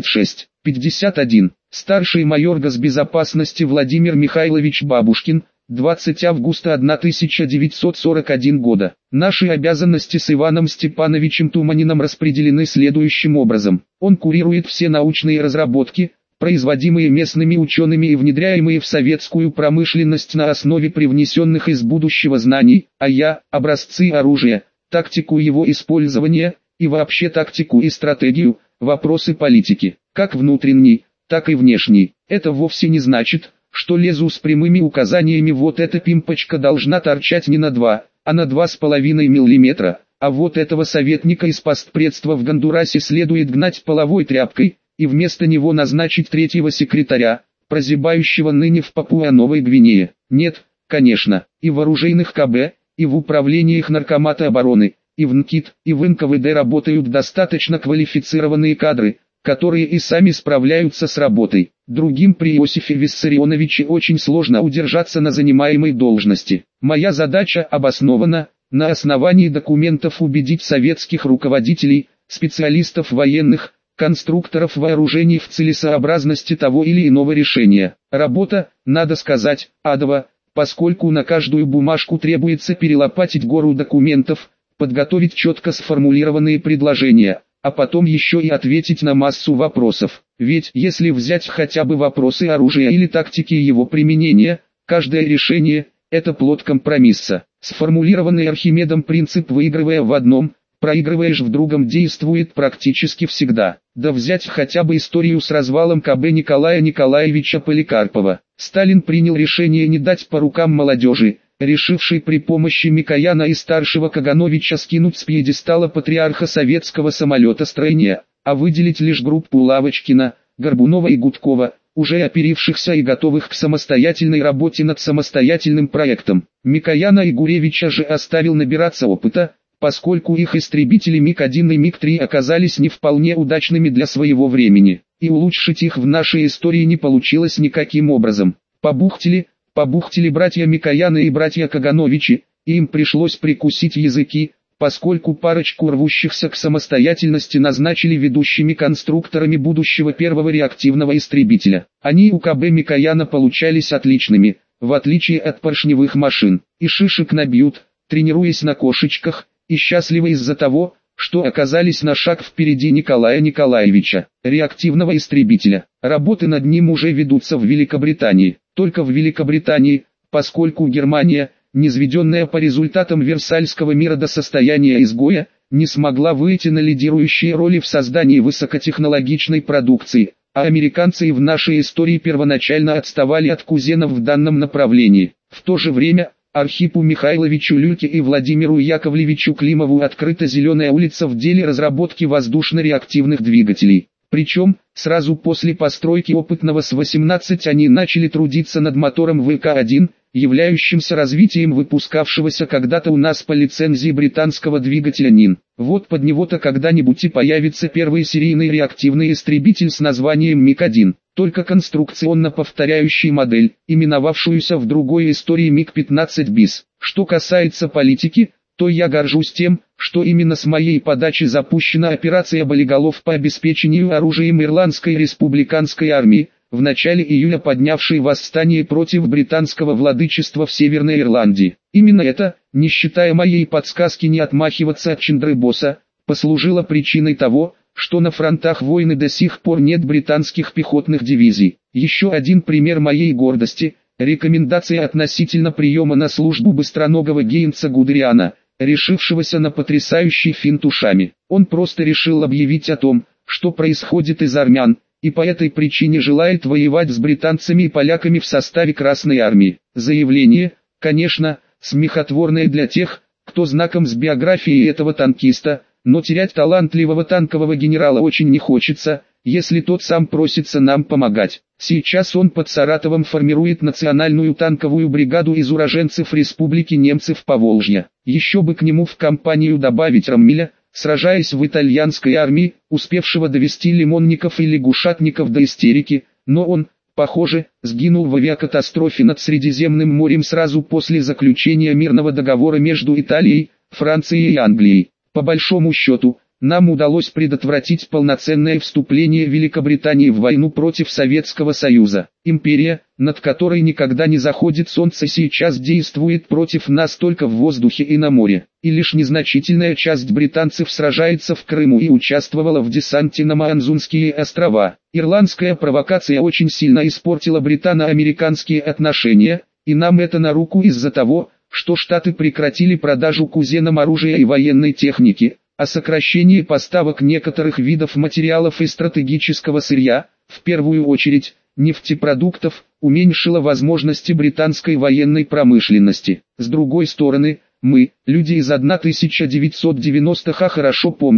26:51. Старший майор госбезопасности Владимир Михайлович Бабушкин, 20 августа 1941 года. Наши обязанности с Иваном Степановичем Туманиным распределены следующим образом. Он курирует все научные разработки, производимые местными учеными и внедряемые в советскую промышленность на основе привнесенных из будущего знаний, а я – образцы оружия, тактику его использования, и вообще тактику и стратегию, вопросы политики, как внутренней, так и внешней. Это вовсе не значит, что лезу с прямыми указаниями: вот эта пимпочка должна торчать не на 2, а на 2,5 мм, а вот этого советника из постпредства в Гондурасе следует гнать половой тряпкой, и вместо него назначить третьего секретаря, прозябающего ныне в Папуа-Новой Гвинее. Нет, конечно, и в оружейных КБ, и в управлениях Наркомата обороны, и в НКИД, и в НКВД работают достаточно квалифицированные кадры, которые и сами справляются с работой. Другим при Иосифе Виссарионовиче очень сложно удержаться на занимаемой должности. Моя задача обоснована, на основании документов убедить советских руководителей, специалистов военных, конструкторов вооружений в целесообразности того или иного решения. Работа, надо сказать, адова, поскольку на каждую бумажку требуется перелопатить гору документов, подготовить четко сформулированные предложения, а потом еще и ответить на массу вопросов. Ведь если взять хотя бы вопросы оружия или тактики его применения, каждое решение – это плод компромисса. Сформулированный Архимедом принцип «выигрывая в одном, проигрываешь в другом» действует практически всегда. Да взять хотя бы историю с развалом КБ Николая Николаевича Поликарпова. Сталин принял решение не дать по рукам молодежи, решившей при помощи Микояна и старшего Кагановича скинуть с пьедестала патриарха советского самолетостроения, а выделить лишь группу Лавочкина, Горбунова и Гудкова, уже оперившихся и готовых к самостоятельной работе над самостоятельным проектом. Микояна и Гуревича же оставил набираться опыта, поскольку их истребители МиГ-1 и МиГ-3 оказались не вполне удачными для своего времени, и улучшить их в нашей истории не получилось никаким образом. Побухтели братья Микояны и братья Кагановичи, и им пришлось прикусить языки, поскольку парочку рвущихся к самостоятельности назначили ведущими конструкторами будущего первого реактивного истребителя. Они у КБ Микояна получались отличными, в отличие от поршневых машин, и шишек набьют, тренируясь на кошечках, и счастливы из-за того, что оказались на шаг впереди Николая Николаевича, реактивного истребителя. Работы над ним уже ведутся в Великобритании. Только в Великобритании, поскольку Германия, низведенная по результатам Версальского мира до состояния изгоя, не смогла выйти на лидирующие роли в создании высокотехнологичной продукции, а американцы и в нашей истории первоначально отставали от кузенов в данном направлении. В то же время, Архипу Михайловичу Люльке и Владимиру Яковлевичу Климову открыта зеленая улица в деле разработки воздушно-реактивных двигателей. Причем, сразу после постройки опытного С-18 они начали трудиться над мотором ВК-1, являющимся развитием выпускавшегося когда-то у нас по лицензии британского двигателя НИН. Вот под него-то когда-нибудь и появится первый серийный реактивный истребитель с названием МиГ-1, только конструкционно повторяющий модель, именовавшуюся в другой истории МиГ-15 БИС. Что касается политики, то я горжусь тем, что именно с моей подачи запущена операция «Болиголов» по обеспечению оружием Ирландской республиканской армии, в начале июля поднявшей восстание против британского владычества в Северной Ирландии. Именно это, не считая моей подсказки не отмахиваться от Чандры-Босса, послужило причиной того, что на фронтах войны до сих пор нет британских пехотных дивизий. Еще один пример моей гордости – рекомендация относительно приема на службу быстроногого Гейнца Гудериана, решившегося на потрясающий финт ушами. Он просто решил объявить о том, что происходит из армян, и по этой причине желает воевать с британцами и поляками в составе Красной Армии. Заявление, конечно, смехотворное для тех, кто знаком с биографией этого танкиста, но терять талантливого танкового генерала очень не хочется, если тот сам просится нам помогать. Сейчас он под Саратовом формирует национальную танковую бригаду из уроженцев Республики Немцев Поволжья. Еще бы к нему в компанию добавить Роммеля, сражаясь в итальянской армии, успевшего довести лимонников и лягушатников до истерики, но он, похоже, сгинул в авиакатастрофе над Средиземным морем сразу после заключения мирного договора между Италией, Францией и Англией. По большому счету, нам удалось предотвратить полноценное вступление Великобритании в войну против Советского Союза. Империя, над которой никогда не заходит солнце, сейчас действует против нас только в воздухе и на море. И лишь незначительная часть британцев сражается в Крыму и участвовала в десанте на Маанзунские острова. Ирландская провокация очень сильно испортила британо-американские отношения, и нам это на руку из-за того, что Штаты прекратили продажу кузенам оружия и военной техники, а сокращение поставок некоторых видов материалов и стратегического сырья, в первую очередь, нефтепродуктов, уменьшило возможности британской военной промышленности. С другой стороны, мы, люди из 1990-х, хорошо помним,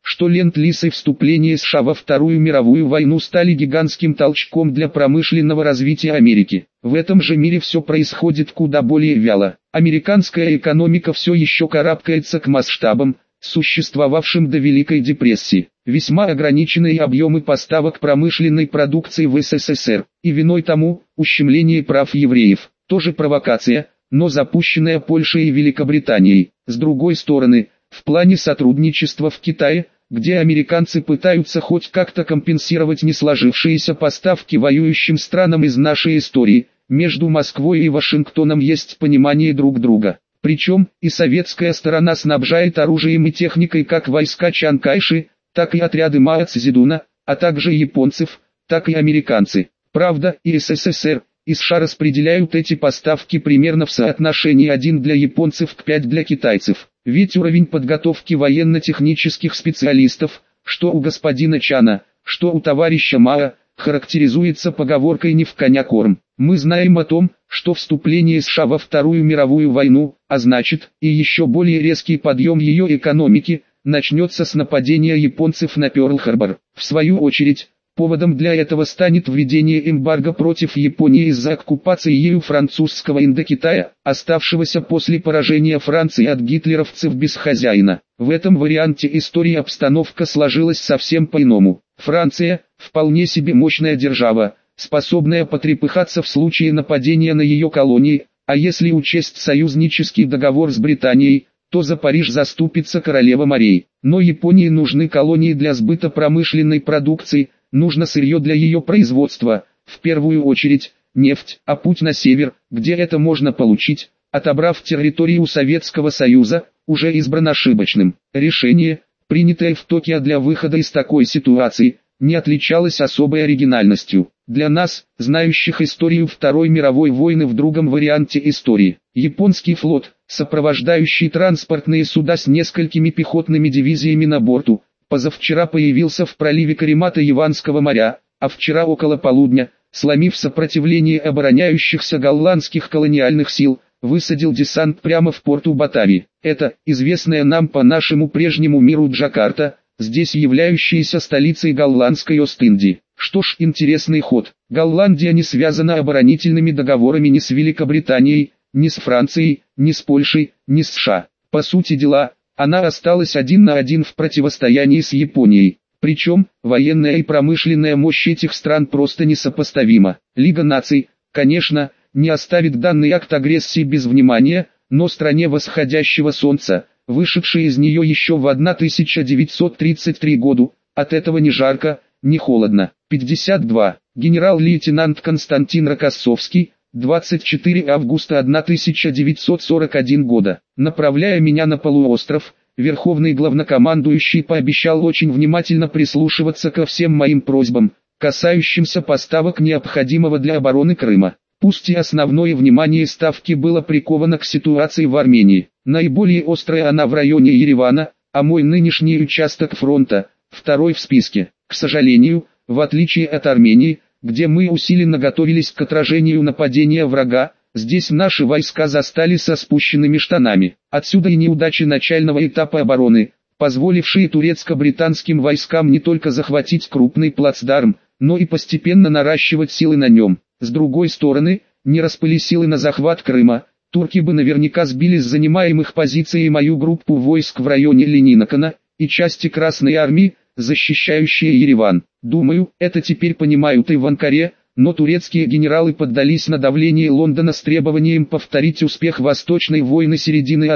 что Ленд-лиз и вступление США во Вторую мировую войну стали гигантским толчком для промышленного развития Америки. В этом же мире все происходит куда более вяло. Американская экономика все еще карабкается к масштабам, существовавшим до Великой депрессии. Весьма ограниченные объемы поставок промышленной продукции в СССР, и виной тому ущемление прав евреев. Тоже провокация, но запущенная Польшей и Великобританией. С другой стороны, в плане сотрудничества в Китае, где американцы пытаются хоть как-то компенсировать не сложившиеся поставки воюющим странам из нашей истории, между Москвой и Вашингтоном есть понимание друг друга. Причем, и советская сторона снабжает оружием и техникой как войска Чан Кайши, так и отряды Мао Цзэдуна, а также японцев, так и американцы. Правда, и СССР, и США распределяют эти поставки примерно в соотношении 1 для японцев к 5 для китайцев. Ведь уровень подготовки военно-технических специалистов, что у господина Чана, что у товарища Мао, характеризуется поговоркой «не в коня корм». Мы знаем о том, что вступление США во Вторую мировую войну, а значит, и еще более резкий подъем ее экономики, начнется с нападения японцев на Пёрл-Харбор. В свою очередь, поводом для этого станет введение эмбарго против Японии из-за оккупации ею французского Индокитая, оставшегося после поражения Франции от гитлеровцев без хозяина. В этом варианте истории обстановка сложилась совсем по-иному. Франция – вполне себе мощная держава, способная потрепыхаться в случае нападения на ее колонии, а если учесть союзнический договор с Британией, то за Париж заступится королева морей. Но Японии нужны колонии для сбыта промышленной продукции, нужно сырье для ее производства, в первую очередь, нефть, а путь на север, где это можно получить, отобрав территорию у Советского Союза, уже избран ошибочным. Решение, принятое в Токио для выхода из такой ситуации, не отличалось особой оригинальностью. Для нас, знающих историю Второй мировой войны в другом варианте истории, японский флот, сопровождающий транспортные суда с несколькими пехотными дивизиями на борту, позавчера появился в проливе Каримата-Яванского моря, а вчера около полудня, сломив сопротивление обороняющихся голландских колониальных сил, высадил десант прямо в порту Батави. Это, известная нам по нашему прежнему миру Джакарта, здесь являющаяся столицей голландской Ост-Индии. Что ж, интересный ход. Голландия не связана оборонительными договорами ни с Великобританией, ни с Францией, ни с Польшей, ни с США. По сути дела, она осталась 1 на 1 в противостоянии с Японией. Причем, военная и промышленная мощь этих стран просто несопоставима. Лига наций, конечно, не оставит данный акт агрессии без внимания, но стране восходящего солнца, вышедшей из нее еще в 1933 году, от этого ни жарко, ни холодно. 52. Генерал-лейтенант Константин Рокоссовский, 24 августа 1941 года. Направляя меня на полуостров, верховный главнокомандующий пообещал очень внимательно прислушиваться ко всем моим просьбам, касающимся поставок необходимого для обороны Крыма. Пусть и основное внимание ставки было приковано к ситуации в Армении. Наиболее острая она в районе Еревана, а мой нынешний участок фронта, второй в списке. К сожалению, в отличие от Армении, где мы усиленно готовились к отражению нападения врага, здесь наши войска застали со спущенными штанами. Отсюда и неудачи начального этапа обороны, позволившие турецко-британским войскам не только захватить крупный плацдарм, но и постепенно наращивать силы на нем. С другой стороны, не распыли силы на захват Крыма, турки бы наверняка сбили с занимаемых позиций мою группу войск в районе Ленинакана и части Красной Армии, защищающие Ереван. Думаю, это теперь понимают и в Анкаре, но турецкие генералы поддались на давление Лондона с требованием повторить успех Восточной войны середины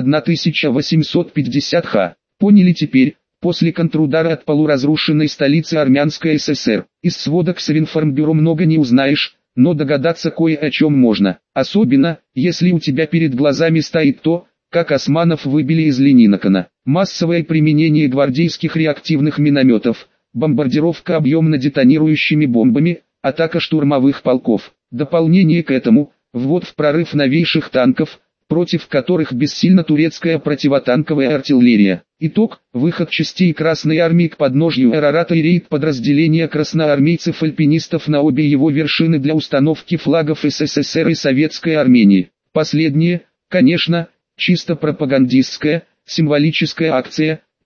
1850-х. Поняли теперь, после контрудара от полуразрушенной столицы Армянской ССР. Из сводок Совинформбюро много не узнаешь, но догадаться кое о чем можно. Особенно, если у тебя перед глазами стоит то, как османов выбили из Ленинакана. Массовое применение гвардейских реактивных минометов, бомбардировка объемно-детонирующими бомбами, атака штурмовых полков. Дополнение к этому, ввод в прорыв новейших танков, против которых бессильна турецкая противотанковая артиллерия. Итог: выход частей Красной Армии к подножью Арарата и рейд подразделения красноармейцев-альпинистов на обе его вершины для установки флагов СССР и Советской Армении. Последнее, конечно, чисто пропагандистская, символическая акция,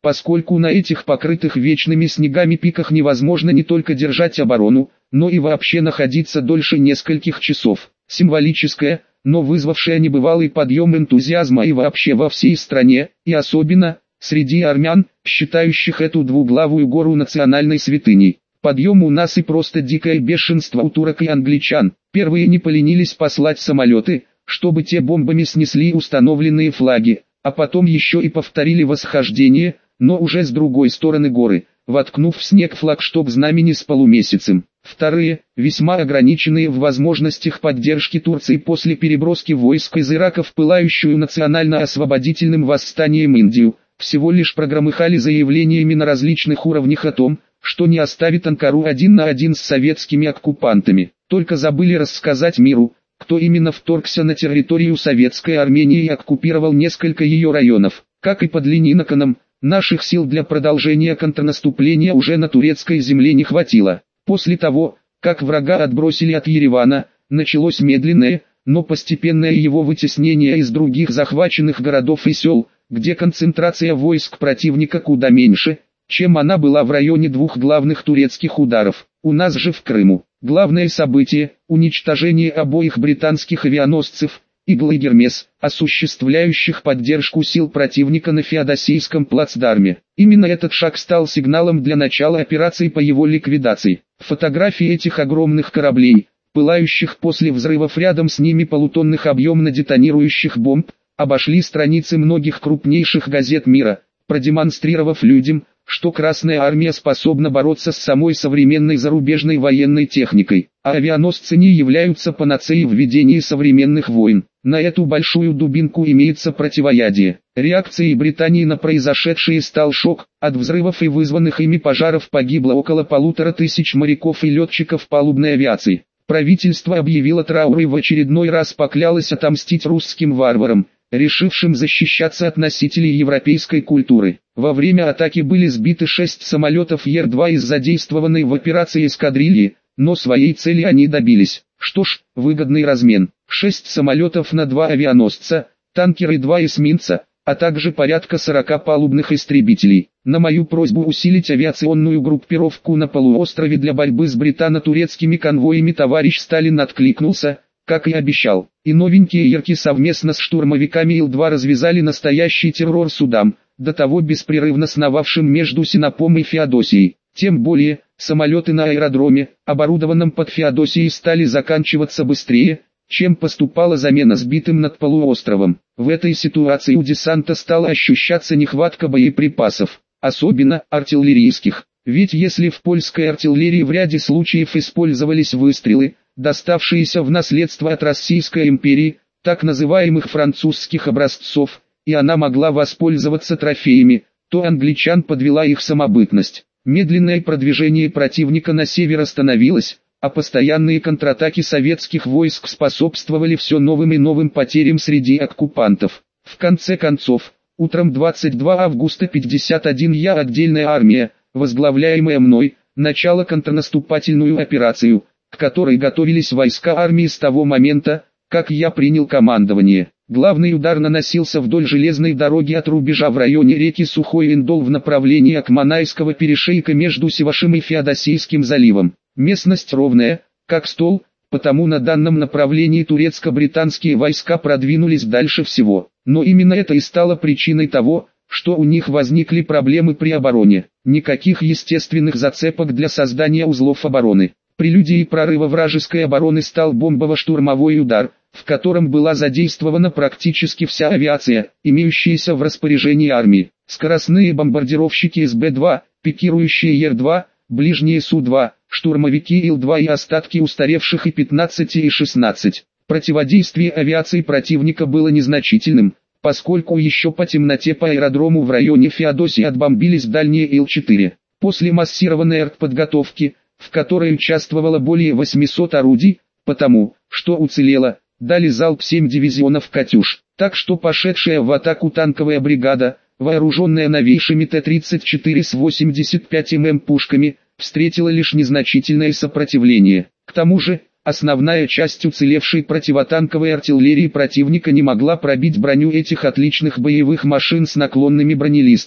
поскольку на этих покрытых вечными снегами пиках невозможно не только держать оборону, но и вообще находиться дольше нескольких часов. Символическое, но вызвавшее небывалый подъем энтузиазма и вообще во всей стране, и особенно среди армян, считающих эту двуглавую гору национальной святыней. Подъем у нас и просто дикое бешенство у турок и англичан. Первые не поленились послать самолеты, чтобы те бомбами снесли установленные флаги, а потом еще и повторили восхождение, но уже с другой стороны горы, воткнув в снег флагшток знамени с полумесяцем. Вторые, весьма ограниченные в возможностях поддержки Турции после переброски войск из Ирака в пылающую национально-освободительным восстанием Индию, всего лишь прогромыхали заявлениями на различных уровнях о том, что не оставит Анкару один на один с советскими оккупантами. Только забыли рассказать миру, кто именно вторгся на территорию Советской Армении и оккупировал несколько ее районов. Как и под Ленинаканом, наших сил для продолжения контрнаступления уже на турецкой земле не хватило. После того, как врага отбросили от Еревана, началось медленное, но постепенное его вытеснение из других захваченных городов и сел, где концентрация войск противника куда меньше, чем она была в районе двух главных турецких ударов. У нас же в Крыму главное событие – уничтожение обоих британских авианосцев, Игл и Гермес, осуществляющих поддержку сил противника на Феодосийском плацдарме. Именно этот шаг стал сигналом для начала операции по его ликвидации. Фотографии этих огромных кораблей, пылающих после взрывов рядом с ними полутонных объемно-детонирующих бомб, обошли страницы многих крупнейших газет мира, продемонстрировав людям, что Красная Армия способна бороться с самой современной зарубежной военной техникой, а авианосцы не являются панацеей в ведении современных войн. На эту большую дубинку имеется противоядие. Реакцией Британии на произошедшее стал шок. От взрывов и вызванных ими пожаров погибло около 1500 моряков и летчиков палубной авиации. Правительство объявило траур и в очередной раз поклялось отомстить русским варварам, решившим защищаться от носителей европейской культуры. Во время атаки были сбиты 6 самолетов Ер-2 из задействованной в операции эскадрильи, но своей цели они добились. Что ж, выгодный размен. 6 самолетов на 2 авианосца, танкеры и 2 эсминца, а также порядка 40 палубных истребителей. На мою просьбу усилить авиационную группировку на полуострове для борьбы с британо-турецкими конвоями товарищ Сталин откликнулся, как и обещал. И новенькие Ерки совместно с штурмовиками Ил-2 развязали настоящий террор судам, до того беспрерывно сновавшим между Синопом и Феодосией. Тем более, самолеты на аэродроме, оборудованном под Феодосией, стали заканчиваться быстрее, чем поступала замена сбитым над полуостровом. В этой ситуации у десанта стала ощущаться нехватка боеприпасов, особенно артиллерийских. Ведь если в польской артиллерии в ряде случаев использовались выстрелы, доставшиеся в наследство от Российской империи, так называемых французских образцов, и она могла воспользоваться трофеями, то англичан подвела их самобытность. Медленное продвижение противника на север остановилось, а постоянные контратаки советских войск способствовали все новым и новым потерям среди оккупантов. В конце концов, утром 22 августа 51 я отдельная армия, возглавляемая мной, начала контрнаступательную операцию, к которой готовились войска армии с того момента, как я принял командование. Главный удар наносился вдоль железной дороги от рубежа в районе реки Сухой Индол в направлении Акманайского перешейка между Севашем и Феодосийским заливом. Местность ровная, как стол, потому на данном направлении турецко-британские войска продвинулись дальше всего. Но именно это и стало причиной того, что у них возникли проблемы при обороне. Никаких естественных зацепок для создания узлов обороны. Прелюдией прорыва вражеской обороны стал бомбово-штурмовой удар, в котором была задействована практически вся авиация, имеющаяся в распоряжении армии. Скоростные бомбардировщики СБ-2, пикирующие Ер-2, ближние Су-2, штурмовики Ил-2 и остатки устаревших И-15 и И-16. Противодействие авиации противника было незначительным, поскольку еще по темноте по аэродрому в районе Феодосии отбомбились дальние Ил-4. После массированной артподготовки, в которой участвовало более 800 орудий, потому, что уцелело, дали залп 7 дивизионов «Катюш», так что пошедшая в атаку танковая бригада, вооруженная новейшими Т-34 с 85 мм пушками, встретила лишь незначительное сопротивление. К тому же, основная часть уцелевшей противотанковой артиллерии противника не могла пробить броню этих отличных боевых машин с наклонными бронелистами.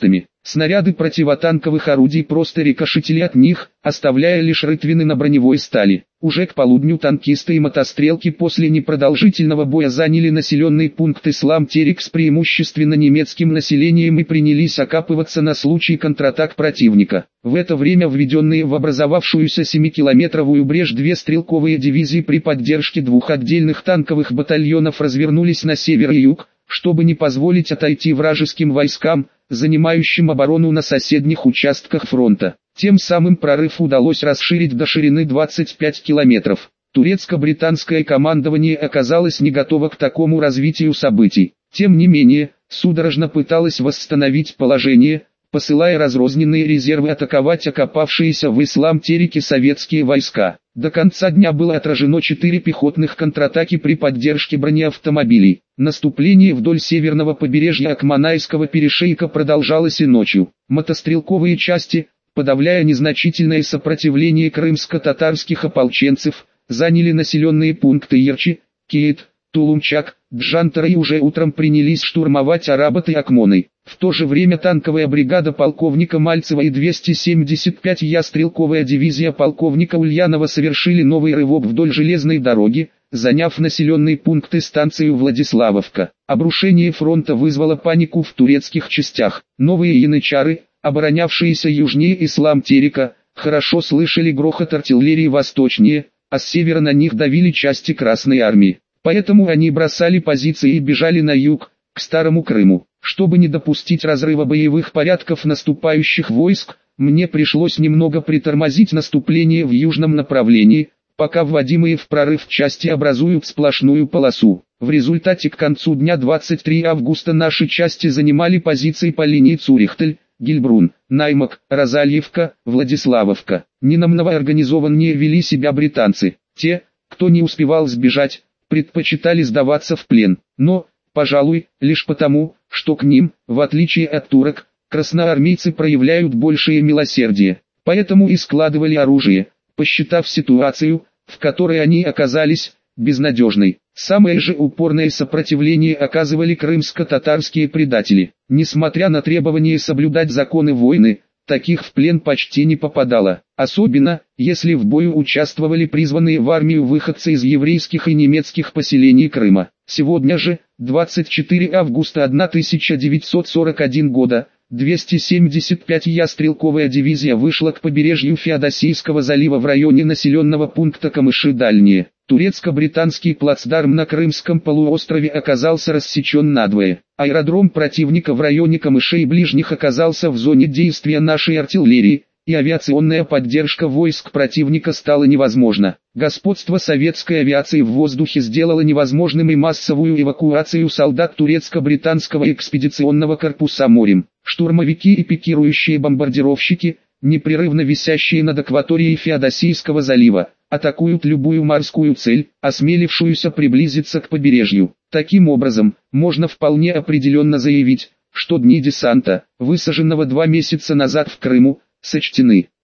Снаряды противотанковых орудий просто рикошетили от них, оставляя лишь рытвины на броневой стали. Уже к полудню танкисты и мотострелки после непродолжительного боя заняли населенный пункт Ислам-Терек с преимущественно немецким населением и принялись окапываться на случай контратак противника. В это время введенные в образовавшуюся 7-километровую брешь две стрелковые дивизии при поддержке двух отдельных танковых батальонов развернулись на север и юг, чтобы не позволить отойти вражеским войскам, занимающим оборону на соседних участках фронта. Тем самым прорыв удалось расширить до ширины 25 километров. Турецко-британское командование оказалось не готово к такому развитию событий. Тем не менее, судорожно пыталось восстановить положение, посылая разрозненные резервы атаковать окопавшиеся в Ислам-Тереке советские войска. До конца дня было отражено 4 пехотных контратаки при поддержке бронеавтомобилей. Наступление вдоль северного побережья Акманайского перешейка продолжалось и ночью. Мотострелковые части, подавляя незначительное сопротивление крымско-татарских ополченцев, заняли населенные пункты Ерчи, Кейт, Тулумчак, Джантара и уже утром принялись штурмовать Арабат и Акмоны. В то же время танковая бригада полковника Мальцева и 275-я стрелковая дивизия полковника Ульянова совершили новый рывок вдоль железной дороги, заняв населенные пункты станцию Владиславовка. Обрушение фронта вызвало панику в турецких частях. Новые янычары, оборонявшиеся южнее Ислам-Терека, хорошо слышали грохот артиллерии восточнее, а с севера на них давили части Красной Армии. Поэтому они бросали позиции и бежали на юг, к Старому Крыму. Чтобы не допустить разрыва боевых порядков наступающих войск, мне пришлось немного притормозить наступление в южном направлении, пока вводимые в прорыв части образуют сплошную полосу. В результате к концу дня 23 августа наши части занимали позиции по линии Цурихтель, Гильбрун, Наймак, Розальевка, Владиславовка. Не намного организованнее вели себя британцы. Те, кто не успевал сбежать, предпочитали сдаваться в плен. Но, пожалуй, лишь потому, что к ним, в отличие от турок, красноармейцы проявляют большее милосердие. Поэтому и складывали оружие, посчитав ситуацию, в которой они оказались, безнадежной. Самое же упорное сопротивление оказывали крымско-татарские предатели. Несмотря на требование соблюдать законы войны, таких в плен почти не попадало. Особенно, если в бою участвовали призванные в армию выходцы из еврейских и немецких поселений Крыма. Сегодня же, 24 августа 1941 года, 275-я стрелковая дивизия вышла к побережью Феодосийского залива в районе населенного пункта Камыши-Дальние. Турецко-британский плацдарм на Крымском полуострове оказался рассечен надвое. Аэродром противника в районе Камышей и ближних оказался в зоне действия нашей артиллерии, и авиационная поддержка войск противника стала невозможна. Господство советской авиации в воздухе сделало невозможным и массовую эвакуацию солдат турецко-британского экспедиционного корпуса морем. Штурмовики и пикирующие бомбардировщики, непрерывно висящие над акваторией Феодосийского залива, атакуют любую морскую цель, осмелившуюся приблизиться к побережью. Таким образом, можно вполне определенно заявить, что дни десанта, высаженного 2 месяца назад в Крыму, сочтены.